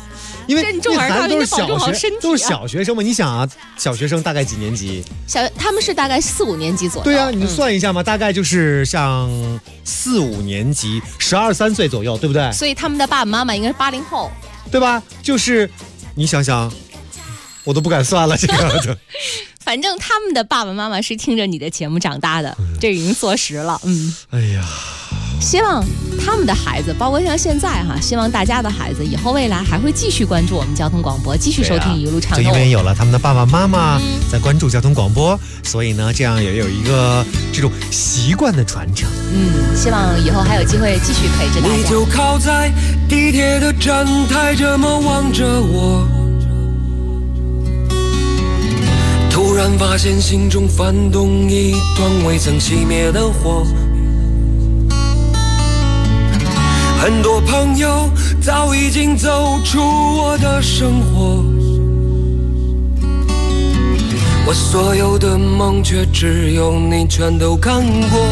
因为慎重儿童， 都是保重好身体、 都是小学生嘛。你想啊，小学生大概几年级？ 他们是大概4、5年级左右。 对啊，你就算一下嘛，大概就是像4、5年级，12、13岁左右，对不对？ 所以他们的爸爸妈妈应该是80后， 对吧？就是你想想，我都不敢算了，这个。 反正他们的爸爸妈妈是听着你的节目长大的，这已经坐实了。 哎呀， 希望他们的孩子，包括像现在希望大家的孩子以后未来还会继续关注我们交通广播，继续收听一路畅动。 就因为有了他们的爸爸妈妈在关注交通广播，所以呢，这样也有一个这种习惯的传承。 希望以后还有机会继续陪着大家。 你就靠在地铁的站台，这么望着我。突然发现心中翻动一团未曾熄灭的火，很多朋友早已经走出我的生活，我所有的梦却只有你全都看过。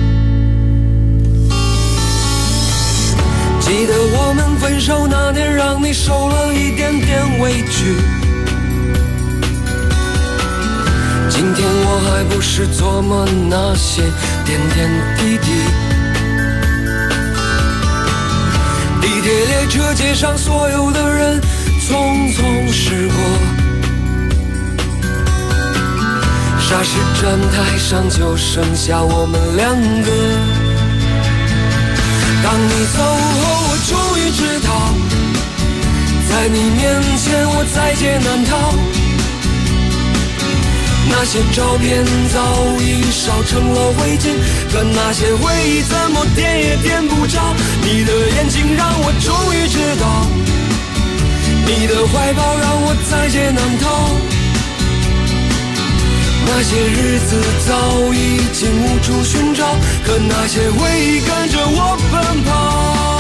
记得我们分手那年，让你受了一点点委屈，今天我还不是琢磨那些点点滴滴。地铁列车街上所有的人匆匆驶过，霎时站台上就剩下我们两个。当你走后，我终于知道，在你面前我在劫难逃。那些照片早已烧成了灰烬，可那些回忆怎么点也点不着。你的眼睛让我终于知道，你的怀抱让我在劫难逃。那些日子早已经无处寻找，可那些回忆跟着我奔跑。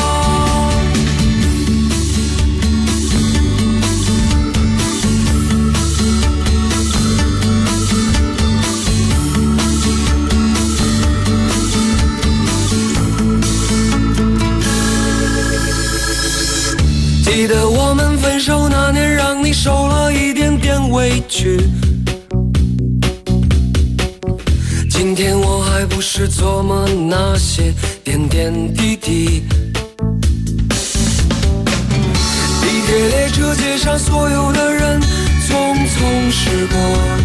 记得我们分手那年，让你受了一点点委屈，今天我还不是琢磨那些点点滴滴。地铁列车街上所有的人匆匆驶过，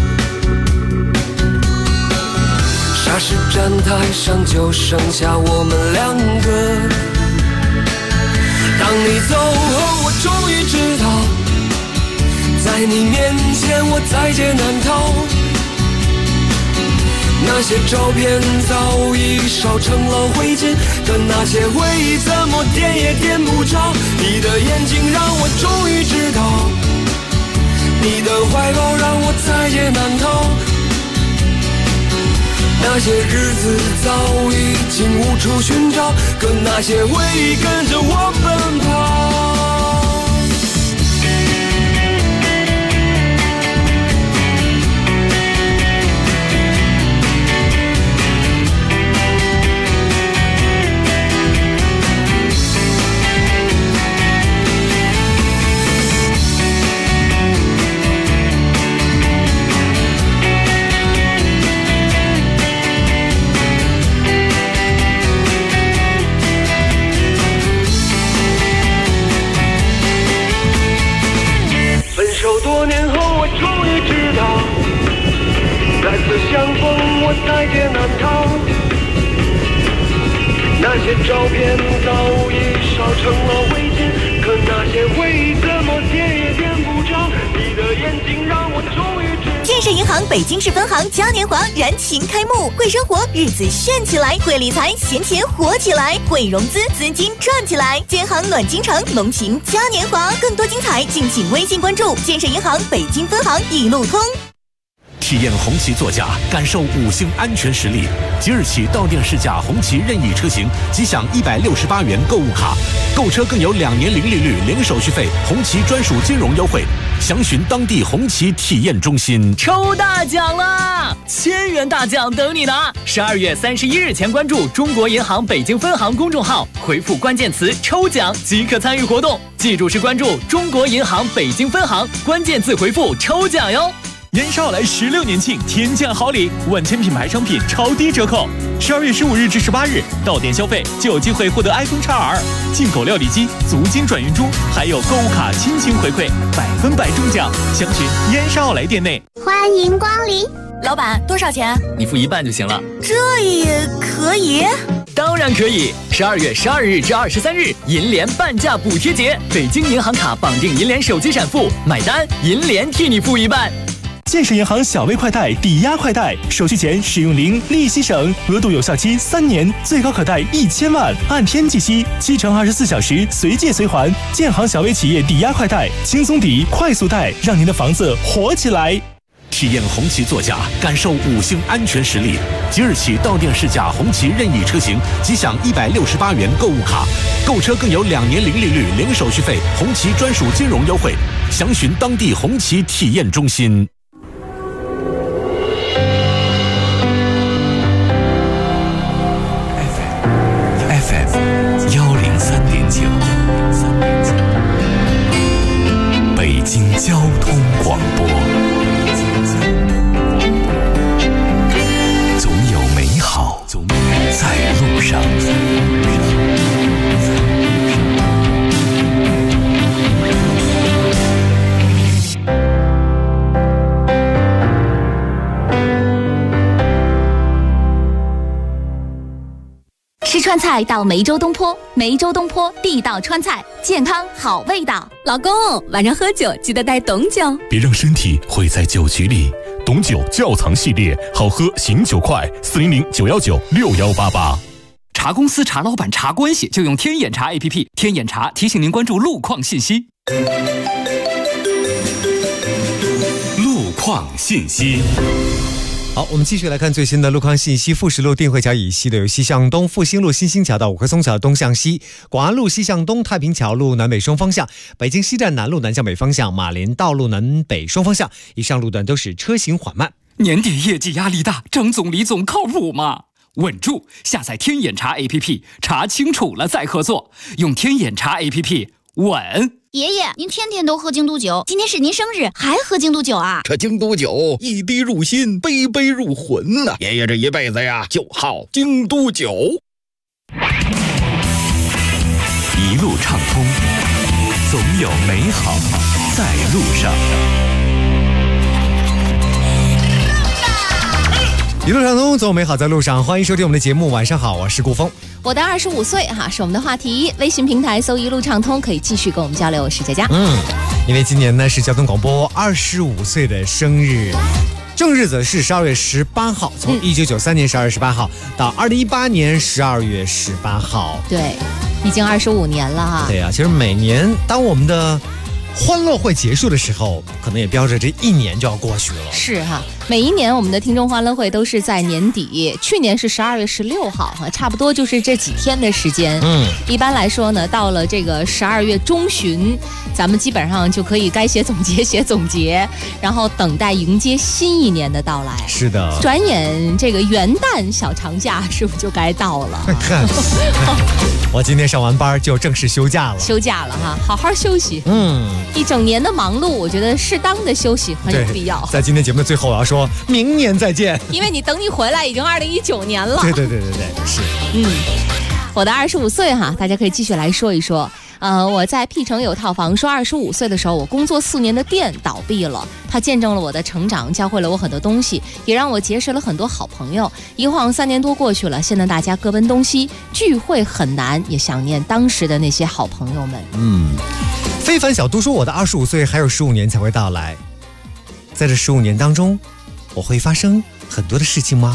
霎时站台上就剩下我们两个。当你走后，我终于知道，在你面前我在劫难逃。那些照片早已烧成了灰烬，可那些回忆怎么点也点不着。你的眼睛让我终于知道，你的怀抱让我在劫难逃。那些日子早已经无处寻找，可那些回忆跟着我奔跑。多年后我终于知道，再次相逢我在劫难逃。那些照片早已烧成了灰烬，可那些回忆怎么点也点不着。你的眼睛让我终于知道。 建设银行北京市分行嘉年华燃情开幕，会生活日子炫起来，会理财闲钱活起来，会融资资金赚起来。建行暖京城隆平嘉年华，更多精彩敬请微信关注建设银行北京分行一路通。 体验红旗座驾，感受5星安全实力。即日起到店试驾红旗任意车型，即享168元购物卡，购车更有2年零利率、零手续费，红旗专属金融优惠。详询当地红旗体验中心。 抽大奖啦！1000元大奖等你拿！12月31日前关注中国银行北京分行公众号，回复关键词“抽奖”即可参与活动。记住是关注中国银行北京分行，关键字回复“抽奖”哟。 年少来16年庆，天降好礼，万千品牌商品超低折扣。12月15日至18日，到店消费就有机会获得 iPhone XR、进口料理机、足金转运珠，还有购物卡亲情回馈，100%中奖。详询燕莎奥莱店内。 欢迎光临， 老板多少钱？ 你付1半就行了。 这也可以？ 当然可以。12月12日至23日，银联半价补贴节，北京银行卡绑定银联手机闪付，买单银联替你付1半。 建设银行小微快贷抵押快贷，手续前使用0，利息省，额度有效期3年，最高可贷1000万，按天计息，7乘24小时随借随还。建行小微企业抵押快贷，轻松抵，快速贷，让您的房子活起来。 体验红旗座驾，感受5星安全实力。即日起到店试驾红旗任意车型，即享168元购物卡，购车更有2年零利率、零手续费，红旗专属金融优惠。详询当地红旗体验中心。 北京交通广播，总有美好在路上。 吃川菜到梅州东坡，梅州东坡地道川菜，健康好味道。 老公，晚上喝酒记得带董酒， 别让身体毁在酒局里。董酒窖藏系列，好喝醒酒快，400-919-6188。 查公司、查老板、查关系，就用天眼查 APP。天眼查提醒您关注路况信息。 路况信息。 好，我们继续来看最新的路况信息。富士路定慧桥以西的有西向东复兴路新兴桥到五棵松桥东向西，广安路西向东太平桥路南北双方向，北京西站南路南向北方向，马连道路南北双方向，以上路段都是车行缓慢。 年底业绩压力大，张总李总靠谱吗？稳住！下载天眼查 APP， 查清楚了再合作，用天眼查 APP 稳。 爷爷，您天天都喝京都酒，今天是您生日，还喝京都酒啊？ 这京都酒一滴入心，杯杯入魂呐！爷爷这一辈子呀，就好京都酒。 一路畅通，总有美好在路上。 一路畅通，总有美好在路上。欢迎收听我们的节目，晚上好，我是顾峰。 我的25岁是我们的话题。微信平台搜一路畅通，可以继续跟我们交流。我是佳佳。 因为今年呢是交通广播25岁的生日，正日子是12月18号，从1993年12月18号到2018年12月18号。 对，已经25年了哈。 对呀，其实每年当我们的欢乐会结束的时候，可能也标着这一年就要过去了。 是哈，每一年我们的听众欢乐会都是在年底，去年是12月16号哈，差不多就是这几天的时间。一般来说呢，到了这个12月中旬，咱们基本上就可以该写总结，然后等待迎接新一年的到来。 是的， 转眼这个元旦小长假是不是就该到了？ 我今天上完班就正式休假了哈，好好休息。一整年的忙碌，我觉得适当的休息很有必要。 在今天节目的最后，我要说明年再见， 因为等你回来已经2019年了。 对，是。 我的25岁哈，大家可以继续来说一说。我在 P 城有套房，说25岁的时候，我工作4年的店倒闭了，它见证了我的成长，教会了我很多东西，也让我结识了很多好朋友。一晃3年多过去了，现在大家各奔东西，聚会很难，也想念当时的那些好朋友们。 非凡小都说，我的25岁还有15年才会到来，在这15年当中，我会发生很多的事情吗？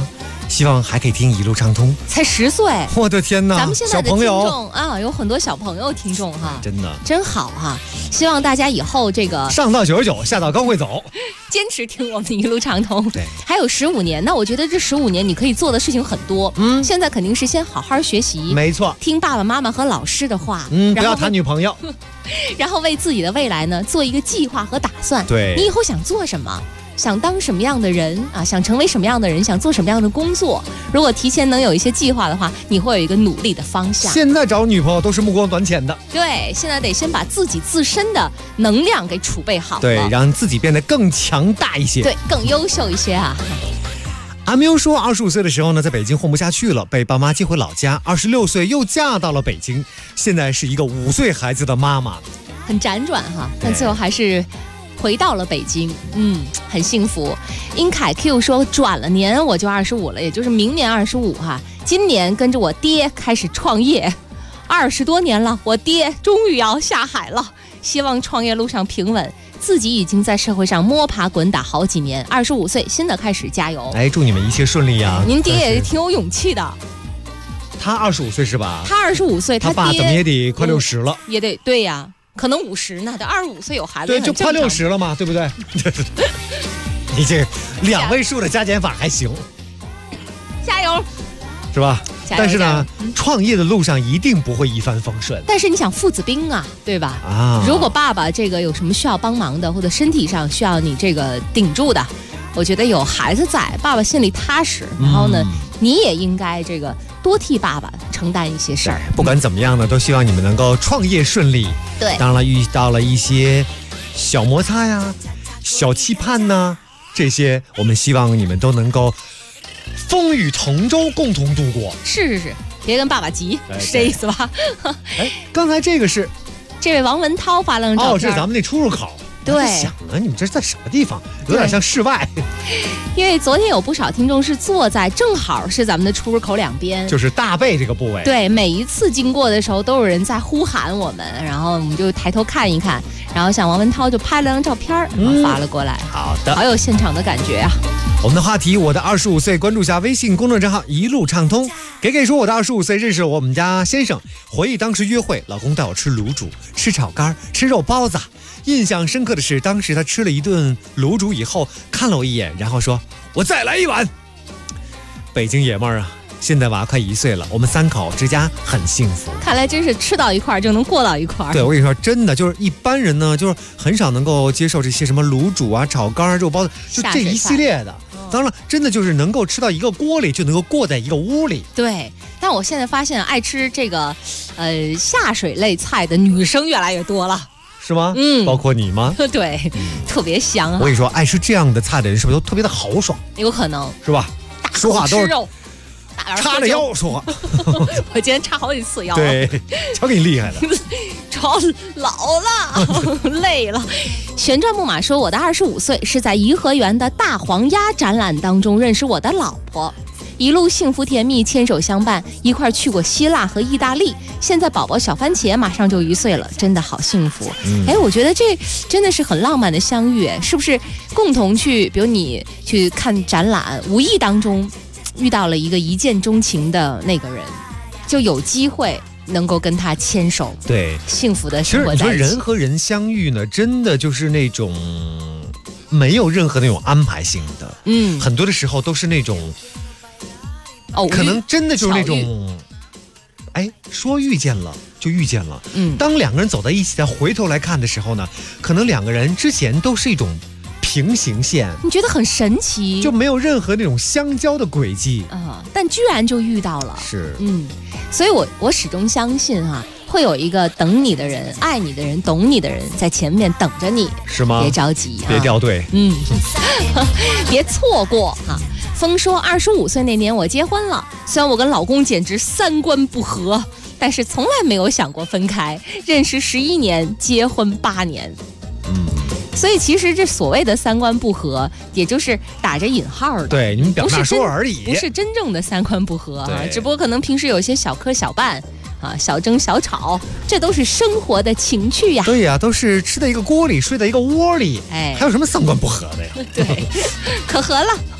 希望还可以听一路畅通。 才10岁， 我的天哪！ 咱们现在的听小朋友众啊，有很多小朋友听众哈， 真的真好哈！希望大家以后这个上到99，下到刚会走， 坚持听我们一路畅通。 对， 还有15年，那我觉得这15年你可以做的事情很多。现在肯定是先好好学习， 没错， 听爸爸妈妈和老师的话， 不要谈女朋友， 然后为自己的未来呢做一个计划和打算。 对， 你以后想做什么？想当什么样的人啊？想成为什么样的人？想做什么样的工作？如果提前能有一些计划的话，你会有一个努力的方向。 现在找女朋友都是目光短浅的。 对，现在得先把自己自身的能量给储备好了， 对，让自己变得更强大一些， 对，更优秀一些啊。 阿喵说，25岁的时候呢，在北京混不下去了，被爸妈接回老家。26岁又嫁到了北京，现在是一个5岁孩子的妈妈， 很辗转哈，但最后还是回到了北京，很幸福。英凯 Q 说，转了年我就25了，也就是明年25哈。今年跟着我爹开始创业，20多年了，我爹终于要下海了。希望创业路上平稳，自己已经在社会上摸爬滚打好几年，25岁新的开始，加油！ 哎，祝你们一切顺利呀！ 您爹也挺有勇气的。 他25岁是吧？ 他25岁， 他爸怎么也得快60了， 也得对呀。可能50呢，这25岁有孩子， 对，就快60了嘛，对不对？你这2位数的加减法还行， 加油， 是吧？但是呢，创业的路上一定不会一帆风顺。 但是你想父子兵啊，对吧？啊，如果爸爸这个有什么需要帮忙的，或者身体上需要你这个顶住的，我觉得有孩子在，爸爸心里踏实。然后呢，你也应该这个多替爸爸承担一些事儿。 不管怎么样呢，都希望你们能够创业顺利。 对， 当然了，遇到了一些小摩擦呀、小期盼呢，这些我们希望你们都能够风雨同舟，共同度过。 是，别跟爸爸急，是这意思吧？ 哎，刚才这个是这位王文涛发了张照片， 这是咱们那出入口。 对， 想啊，你们这是在什么地方？有点像室外。 因为昨天有不少听众是坐在正好是咱们的出入口两边， 就是大背这个部位。 对，每一次经过的时候都有人在呼喊我们，然后我们就抬头看一看，然后像王文涛就拍了张照片，然后发了过来。 好的， 好有现场的感觉啊！ 我们的话题，我的25岁，关注下微信公众账号一路畅通。给说，我的25岁认识了我们家先生，回忆当时约会，老公带我吃卤煮，吃炒肝，吃肉包子。印象深刻的是，当时他吃了一顿卤煮以后，看了我一眼，然后说：“我再来一碗。”北京爷们儿啊！现在娃快1岁了，我们3口之家很幸福。 看来真是吃到一块就能过到一块。 对，我跟你说，真的就是一般人呢，就是很少能够接受这些什么卤煮啊、炒肝、肉包子，就这一系列的。当然，真的就是能够吃到一个锅里，就能够过在一个屋里。 对，但我现在发现爱吃这个下水类菜的女生越来越多了。 是吗？包括你吗？ 对，特别香啊！ 我跟你说，爱吃这样的菜的人是不是都特别的豪爽？ 有可能是吧？说话都是肉， 叉着腰说话。 我今天叉好几次腰。 对，瞧给你厉害的。 超老了，累了。旋转木马说，我的25岁是在颐和园的大黄鸭展览当中认识我的老婆。一路幸福甜蜜，牵手相伴，一块去过希腊和意大利。现在宝宝小番茄马上就1岁了，真的好幸福。我觉得这真的是很浪漫的相遇，是不是？共同去，比如你去看展览，无意当中遇到了一个一见钟情的那个人，就有机会能够跟他牵手， 对， 幸福的生活在一起。 其实你说人和人相遇呢，真的就是那种没有任何那种安排性的，很多的时候都是那种。可能真的就是那种，说遇见了就遇见了。当2个人走在一起，再回头来看的时候呢，可能2个人之前都是一种平行线， 你觉得很神奇， 就没有任何那种相交的轨迹但居然就遇到了。 是， 所以我始终相信会有一个等你的人、爱你的人、懂你的人在前面等着你， 是吗？ 别着急， 别掉队， 别错过风说25岁那年我结婚了，虽然我跟老公简直3观不合，但是从来没有想过分开。认识11年，结婚8年。所以其实这所谓的3观不合，也就是打着引号的， 对，你们表面说而已， 不是真正的3观不合只不过可能平时有一些小磕小绊小争小吵，这都是生活的情趣呀。 对呀，都是吃在一个锅里，睡在一个窝里，还有什么3观不合的呀？ 对，可合了。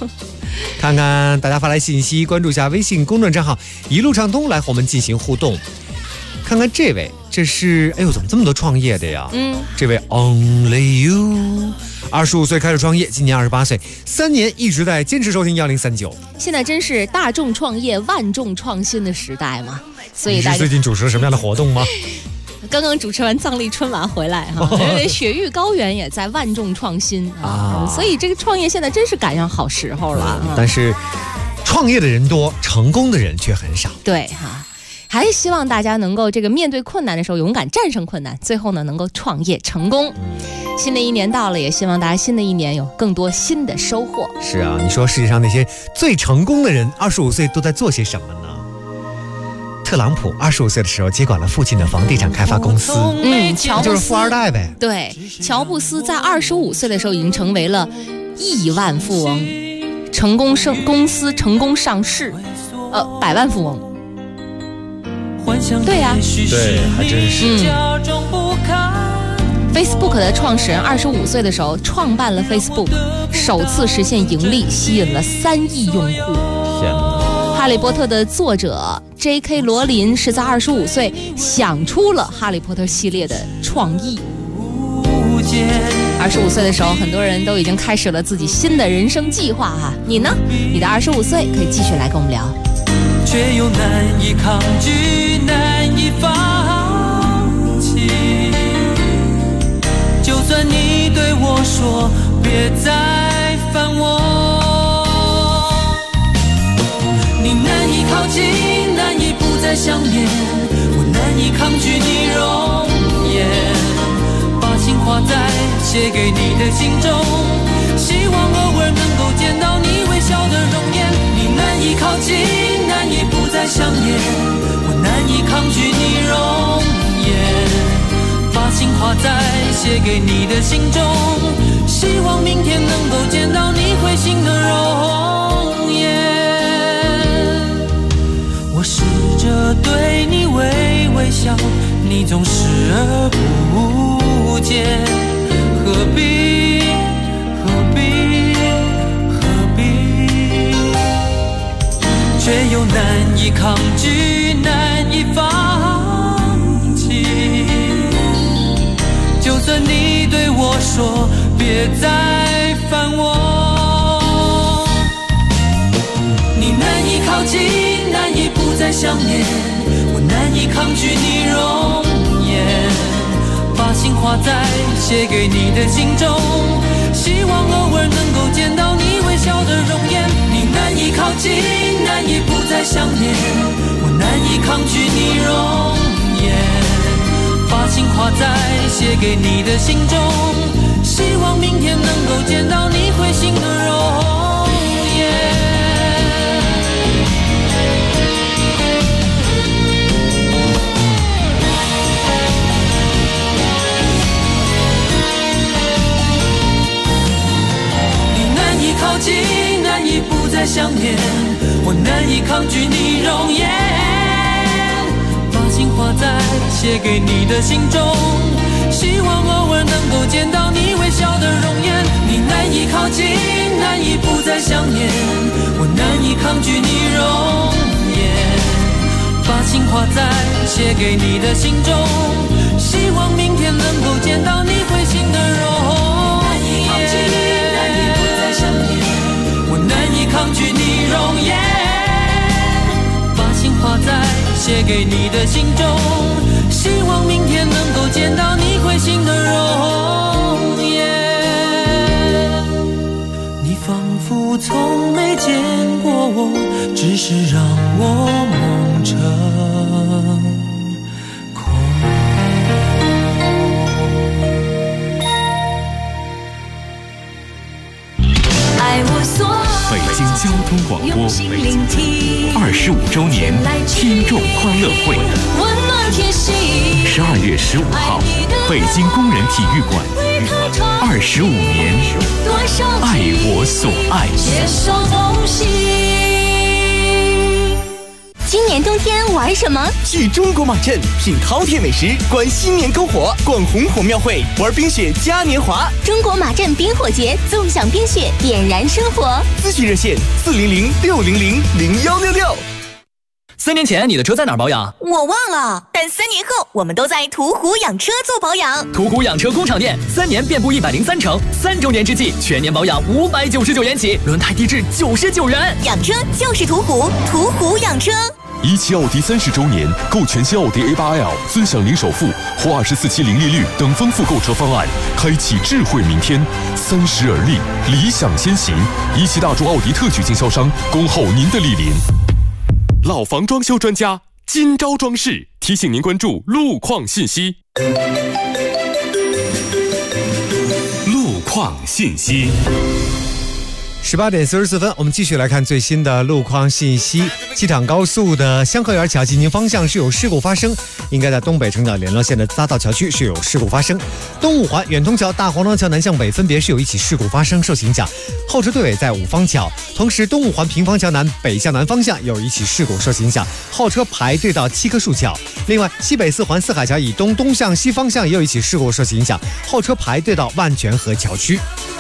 看看大家发来信息，关注一下微信公众账号一路畅通，来和我们进行互动。看看这位，这是哎呦，怎么这么多创业的呀？这位 Only You， 25岁开始创业，今年28岁，3年一直在坚持收听1039。 现在真是大众创业、万众创新的时代嘛，所以大家你是最近主持了什么样的活动吗？ 刚刚主持完藏历春晚回来哈，雪域高原也在万众创新啊，所以这个创业现在真是赶上好时候了。 但是创业的人多，成功的人却很少。 对哈。还是希望大家能够这个面对困难的时候勇敢战胜困难，最后呢能够创业成功。新的一年到了，也希望大家新的一年有更多新的收获。 是啊，你说世界上那些最成功的人25岁都在做些什么呢？特朗普25岁的时候接管了父亲的房地产开发公司， 乔布斯就是富二代呗。 对，乔布斯在25岁的时候已经成为了亿万富翁，公司成功上市，100万富翁。对呀， 对，还真是。 Facebook 的创始人25岁的时候创办了 Facebook， 首次实现盈利，吸引了3亿用户。 天哪！ 哈利波特的作者 J.K. 罗琳是在25岁想出了哈利波特系列的创意。25岁的时候，很多人都已经开始了自己新的人生计划哈。你呢？你的25岁可以继续来跟我们聊。 却又难以抗拒，难以放弃。就算你对我说别再烦我，你难以靠近，难以不再想念，我难以抗拒你容颜，把情画在写给你的信中，希望偶尔能够见到你微笑的容颜。你难以靠近，难以不再想念，我难以抗拒你容颜，把情画在写给你的信中，希望明天能够见到你会心的容颜。我试着对你微微笑，你总视而不见，何必却又难以抗拒，难以放弃。就算你对我说别再烦我，你难以靠近，难以不再想念，我难以抗拒你容颜，把情画在写给你的信中，希望偶尔能够见到你微笑的容颜。你难以靠近，难以不再想念，我难以抗拒你容颜，把情画在写给你的信中，希望明天能够见到你会心的容颜。你难以靠近，难以不再想念，我难以抗拒你容颜，把情画在写给你的信中，希望偶尔能够见到你微笑的容颜。你难以靠近，难以不再想念，我难以抗拒你容颜，把情画在写给你的信中，希望明天能够见到你会心的容颜。难以抗拒你容颜，把情画在写给你的信中，希望明天能够见到你会心的容颜。你仿佛从没见过我，只是让我梦成空。爱我所北京交通广播25周年听众欢乐会，12月15号，北京工人体育馆，25年，爱我所爱。 今年冬天玩什么？ 去中国马镇品饕餮美食，观新年篝火，逛红火庙会，玩冰雪嘉年华。 中国马镇冰火节，纵享冰雪，点燃生活。 咨询热线400-600-0166。 3年前你的车在哪儿保养？ 我忘了，但3年后我们都在途虎养车做保养。 途虎养车工厂店，3年遍布103城，3周年之际，全年保养599元起，轮胎低至99元。 养车就是途虎，途虎养车。 17奥迪30周年，购全新奥迪 A8L， 尊享零首付或24期零利率等丰富购车方案，开启智慧明天。30而立，理想先行。17大众奥迪特许经销商，恭候您的莅临。老房装修专家金招装饰提醒您关注路况信息。 路况信息。 18点44分，我们继续来看最新的路况信息。机场高速的香河园桥进京方向是有事故发生，应该在东北城角联络线的匝道桥区是有事故发生。东五环远通桥、大黄庄桥南向北分别是有一起事故发生，受影响，后车队尾在五方桥。同时，东五环平房桥南北向南方向有一起事故，受影响，后车排队到七棵树桥。另外，西北四环四海桥以东东向西方向也有一起事故，受影响，后车排队到万泉河桥区。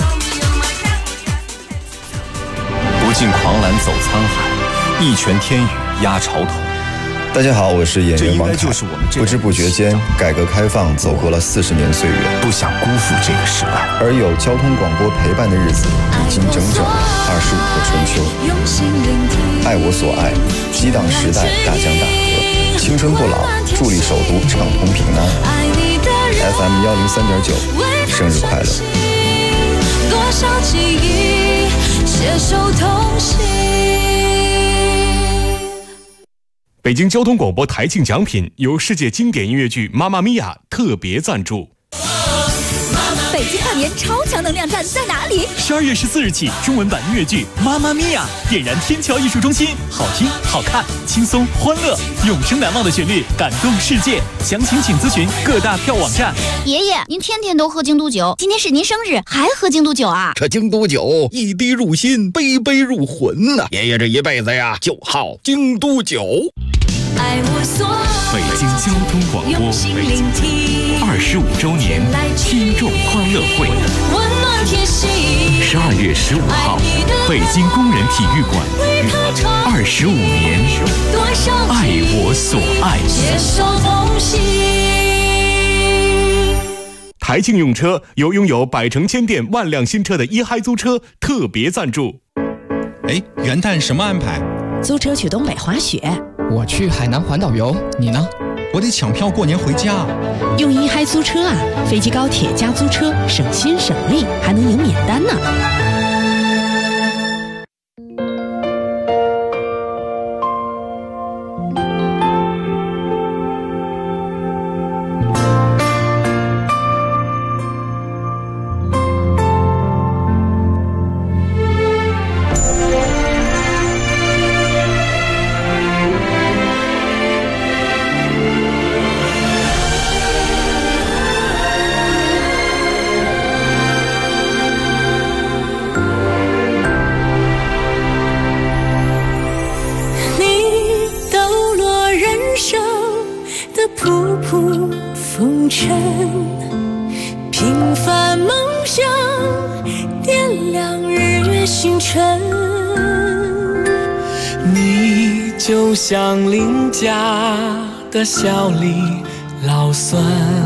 不尽狂澜走沧海，一拳天宇压潮头。 大家好，我是演员王凯。不知不觉间，改革开放走过了40年岁月， 不想辜负这个时代。 而有交通广播陪伴的日子，已经整整25个春秋。爱我所爱，激荡时代大江大河，青春不老，助力首都畅通平安。FM 103.9，生日快乐！ 多少记忆携手同行。 北京交通广播台庆奖品由世界经典音乐剧《妈妈咪呀》特别赞助。 北京跨年超强能量站在哪里 ？12月14日起，中文版音乐剧《妈妈咪呀》点燃天桥艺术中心，好听、好看、轻松、欢乐，永生难忘的旋律，感动世界。详情请咨询各大票网站。 爷爷，您天天都喝京都酒，今天是您生日，还喝京都酒啊？ 这京都酒一滴入心，杯杯入魂呐！爷爷这一辈子呀，就好京都酒。 北京交通广播25周年听众欢乐会，12月15号，北京工人体育馆，25年，爱我所爱。台庆用车由拥有百城千店万辆新车的一嗨租车特别赞助。 哎，元旦什么安排？ 租车去东北滑雪。 我去海南环岛游，你呢？ 我得抢票过年回家。 用一嗨租车啊，飞机高铁加租车，省心省力，还能赢免单呢。 平凡梦想点亮日月星辰，你就像邻家的小李老孙，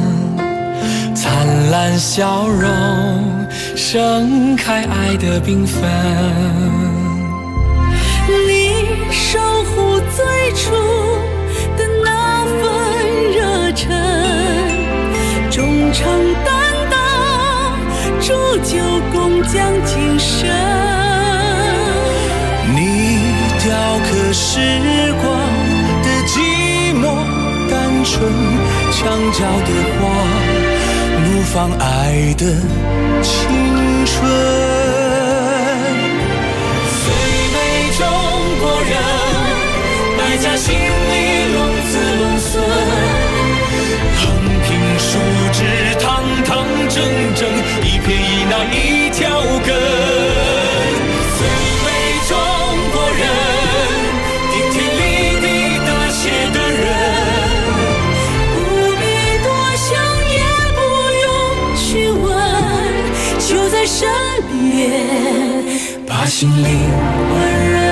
灿烂笑容盛开爱的缤纷，你守护最初的那份热忱，忠诚担当，铸就工匠精神。你雕刻时光的寂寞单纯，墙角的花怒放爱的青春。最美中国人，百家姓里龙子龙孙，横平竖直，堂堂正正，一撇一捺一条根。最美中国人，顶天立地心灵温热。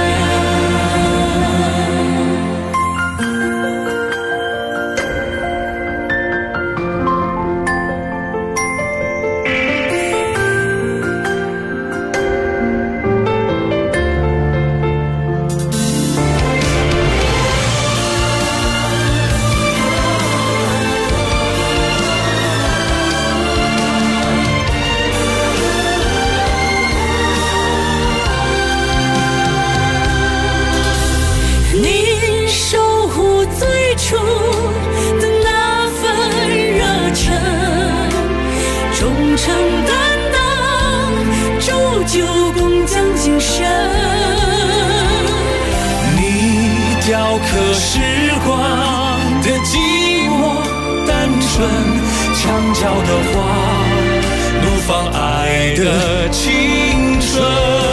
雕刻时光的寂寞单纯，墙角的花怒放爱的青春。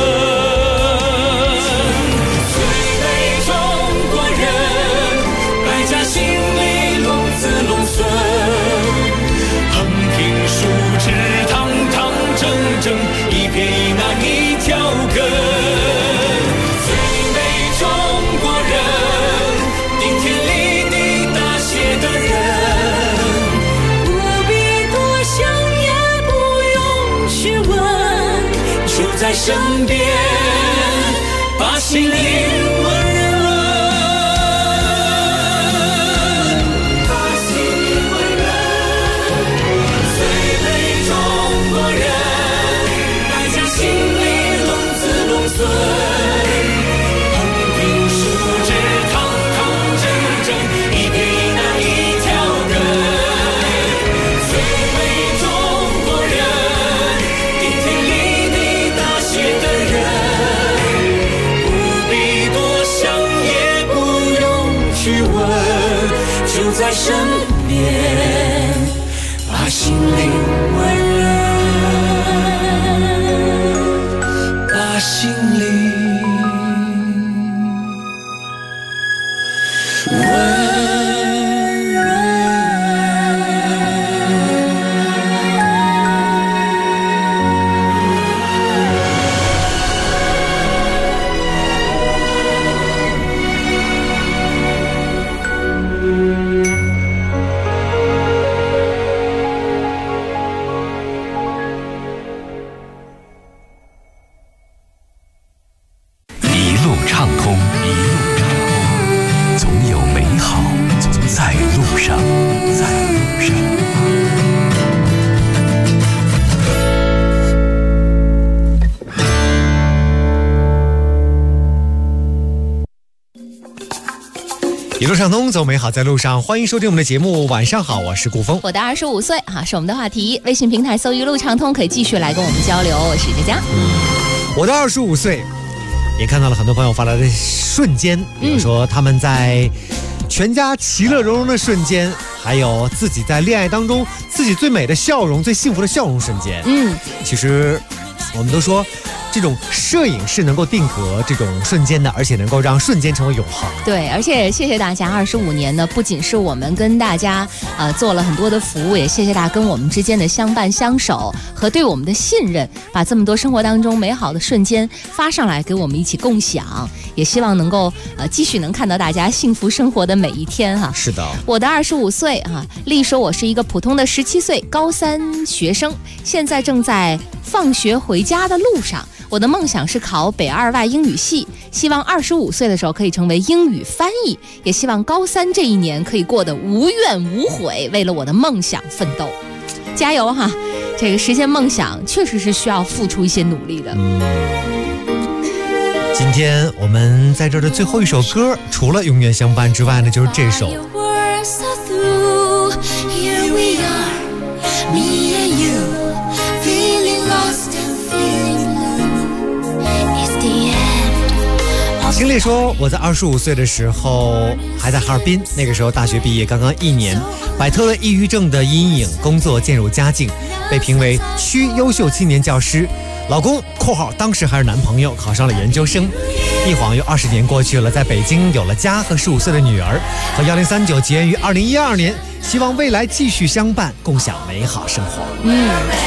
最美中国人，百家姓里龙子龙孙，横平竖直堂堂正正，一撇一捺一条根。在身边，把心灵温润，把心灵温润。最美中国人，百家姓里龙子龙孙，横平竖直堂堂正正，一撇一捺一条根。最美中国人，顶天立就在身边，把心灵温热，把心灵温热。 一路畅通，走美好在路上。欢迎收听我们的节目，晚上好，我是顾峰。 我的25岁是我们的话题。微信平台搜一路畅通，可以继续来跟我们交流。我是佳佳。 我的25岁，也看到了很多朋友发来的瞬间，比如说他们在全家其乐融融的瞬间，还有自己在恋爱当中自己最美的笑容、最幸福的笑容瞬间。其实我们都说，这种摄影是能够定格这种瞬间的，而且能够让瞬间成为永恒。 对，而且谢谢大家25年呢，不仅是我们跟大家做了很多的服务，也谢谢大家跟我们之间的相伴相守和对我们的信任，把这么多生活当中美好的瞬间发上来，给我们一起共享。也希望能够继续能看到大家幸福生活的每一天哈。 是的， 我的25岁丽说我是一个普通的17岁高3学生，现在正在放学回家的路上。我的梦想是考北2外英语系，希望25岁的时候可以成为英语翻译，也希望高3这一年可以过得无怨无悔，为了我的梦想奋斗。加油哈！这个实现梦想确实是需要付出一些努力的。 今天我们在这儿的最后一首歌，除了永远相伴之外呢，就是这首。经历说，我在25岁的时候还在哈尔滨，那个时候大学毕业刚刚1年，摆脱了抑郁症的阴影，工作渐入佳境，被评为区优秀青年教师。老公（括号当时还是男朋友）考上了研究生。一晃又20年过去了，在北京有了家和15岁的女儿，和1039结缘于2012年，希望未来继续相伴，共享美好生活。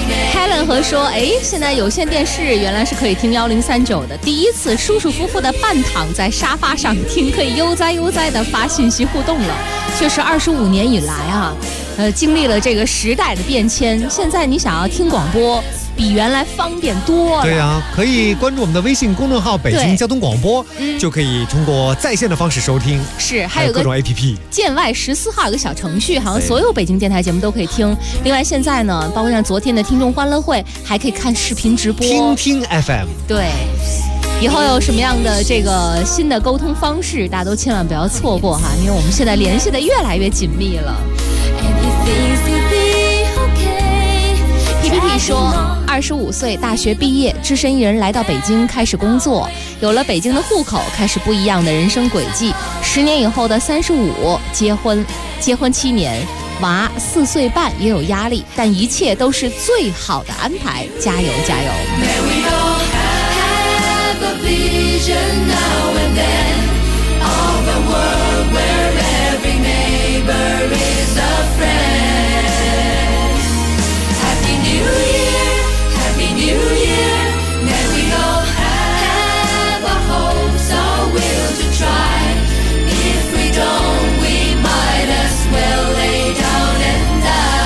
Helen 和说，现在有线电视原来是可以听1039的，第一次舒舒服服的半躺在沙发上听，可以悠哉悠哉的发信息互动了。确实25年以来啊，经历了这个时代的变迁，现在你想要听广播比原来方便多了。 对啊，可以关注我们的微信公众号北京交通广播，就可以通过在线的方式收听。 是，还有各种 APP。 建外14号有个小程序，好像所有北京电台节目都可以听。另外现在呢，包括像昨天的听众欢乐会，还可以看视频直播。 听听 FM。 对。以后有什么样的这个新的沟通方式，大家都千万不要错过哈，因为我们现在联系的越来越紧密了。PPT 说，25岁大学毕业，只身一人来到北京开始工作，有了北京的户口，开始不一样的人生轨迹。10年以后的35结婚7年，娃4岁半也有压力，但一切都是最好的安排，加油加油。Vision now and then of a world where every neighbor is a friend. Happy New Year, Happy New Year. May we all have our hopes, our will to try. If we don't, we might as well lay down and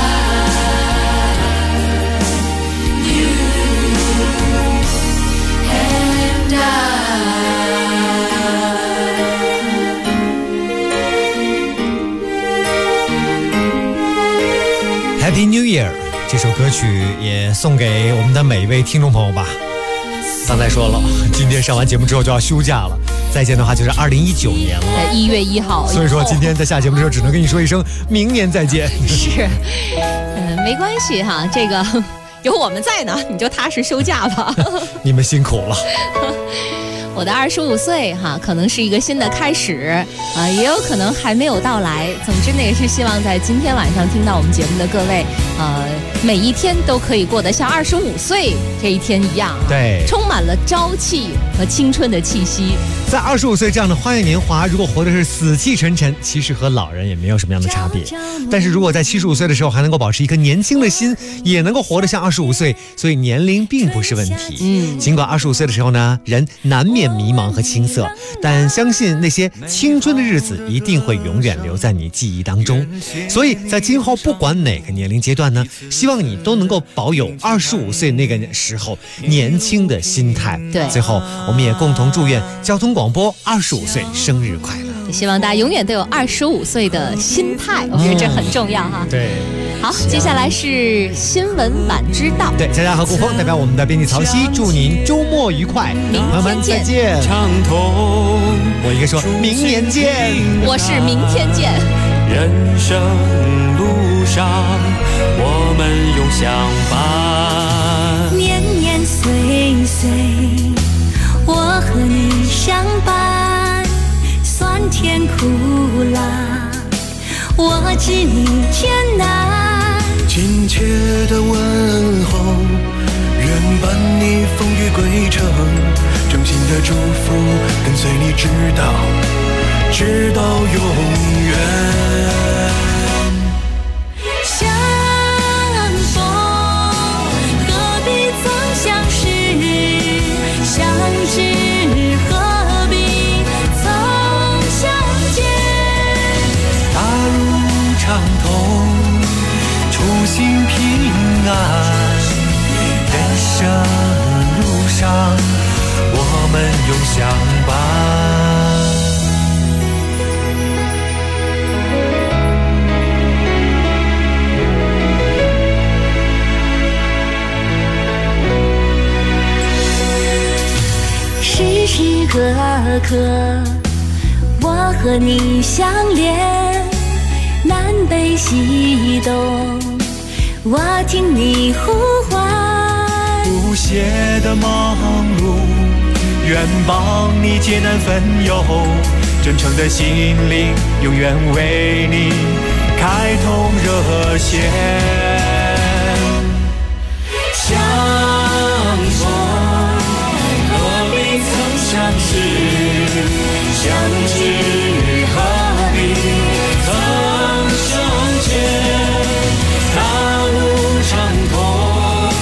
die. You and I. Happy New Year 这首歌曲也送给我们的每一位听众朋友吧。刚才说了，今天上完节目之后就要休假了，再见的话就是2019年了，1月1号。所以说今天在下节目的时候只能跟你说一声明年再见。 是，没关系哈，这个有我们在呢，你就踏实休假吧。 你们辛苦了。 我的25岁哈，可能是一个新的开始啊，也有可能还没有到来。总之呢，也是希望在今天晚上听到我们节目的各位，每一天都可以过得像25岁这一天一样， 对， 充满了朝气和青春的气息。 在25岁这样的花样年华，如果活的是死气沉沉，其实和老人也没有什么样的差别。但是如果在75岁的时候还能够保持一颗年轻的心，也能够活得像25岁，所以年龄并不是问题。尽管25岁的时候呢，人难免迷茫和青涩，但相信那些青春的日子一定会永远留在你记忆当中。所以在今后不管哪个年龄阶段呢，希望你都能够保有25岁那个时候年轻的心态。 对， 最后我们也共同祝愿交通广播25岁生日快乐。 也希望大家永远都有25岁的心态，我觉得这很重要哈。 对。 好，接下来是新闻晚知道。 对，佳佳和顾峰代表我们的编辑曹曦，祝您周末愉快， 明天见。 再见。我应该说明年见。 我是明天见。 人生路上，我们永相伴。 年年岁岁，我和你相伴。酸甜苦辣，我知你艰难。 亲切的问候，愿伴你风雨归程，真心的祝福跟随你直到永远。 相逢何必曾相识，相知何必曾相见。 大路畅通，初心平安，人生路上我们永相伴。 时时刻刻，我和你相连，南北西东，我听你呼唤。 不懈的忙碌，愿帮你艰难分忧，真诚的心灵永远为你开通热线。相逢何必曾相识，相知何必曾相见。大路畅通，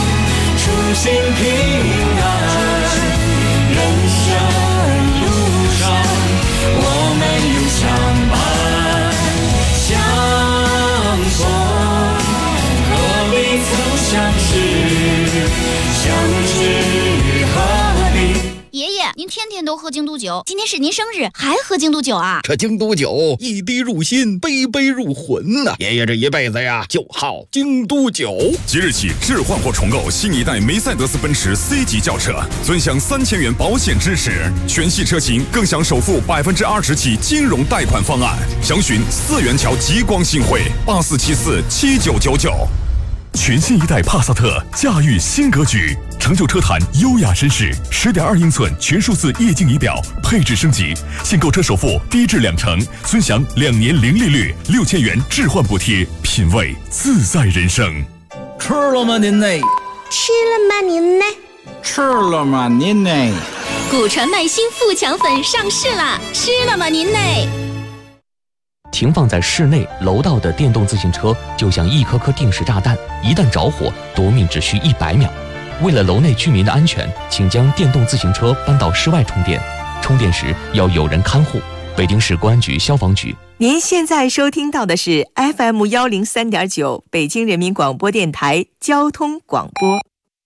您天天都喝京都酒，今天是您生日还喝京都酒啊？ 这京都酒一滴入心，杯杯入魂呐！爷爷这一辈子呀就好京都酒。 即日起置换或重购新一代梅赛德斯奔驰 C 级轿车，尊享3000元保险支持，全系车型更享首付20%起金融贷款方案。详询4元桥极光新汇84747999。全新一代帕萨特驾驭新格局，成就车坛优雅绅士。10.2英寸全数字液晶仪表，配置升级，现购车首付低至20%，尊享2年零利率，6000元置换补贴，品味自在人生。 吃了吗您呢？ 吃了吗您呢？ 吃了吗您呢？ 古传麦新富强粉上市啦！吃了吗您呢？ 停放在室内楼道的电动自行车就像一颗颗定时炸弹，一旦着火，夺命只需100秒。为了楼内居民的安全，请将电动自行车搬到室外充电，充电时要有人看护。北京市公安局消防局。 您现在收听到的是 FM103.9 北京人民广播电台交通广播。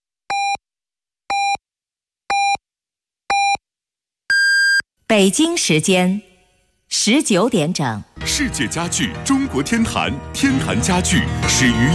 北京时间19点整。 世界家具中国天坛，天坛家具始于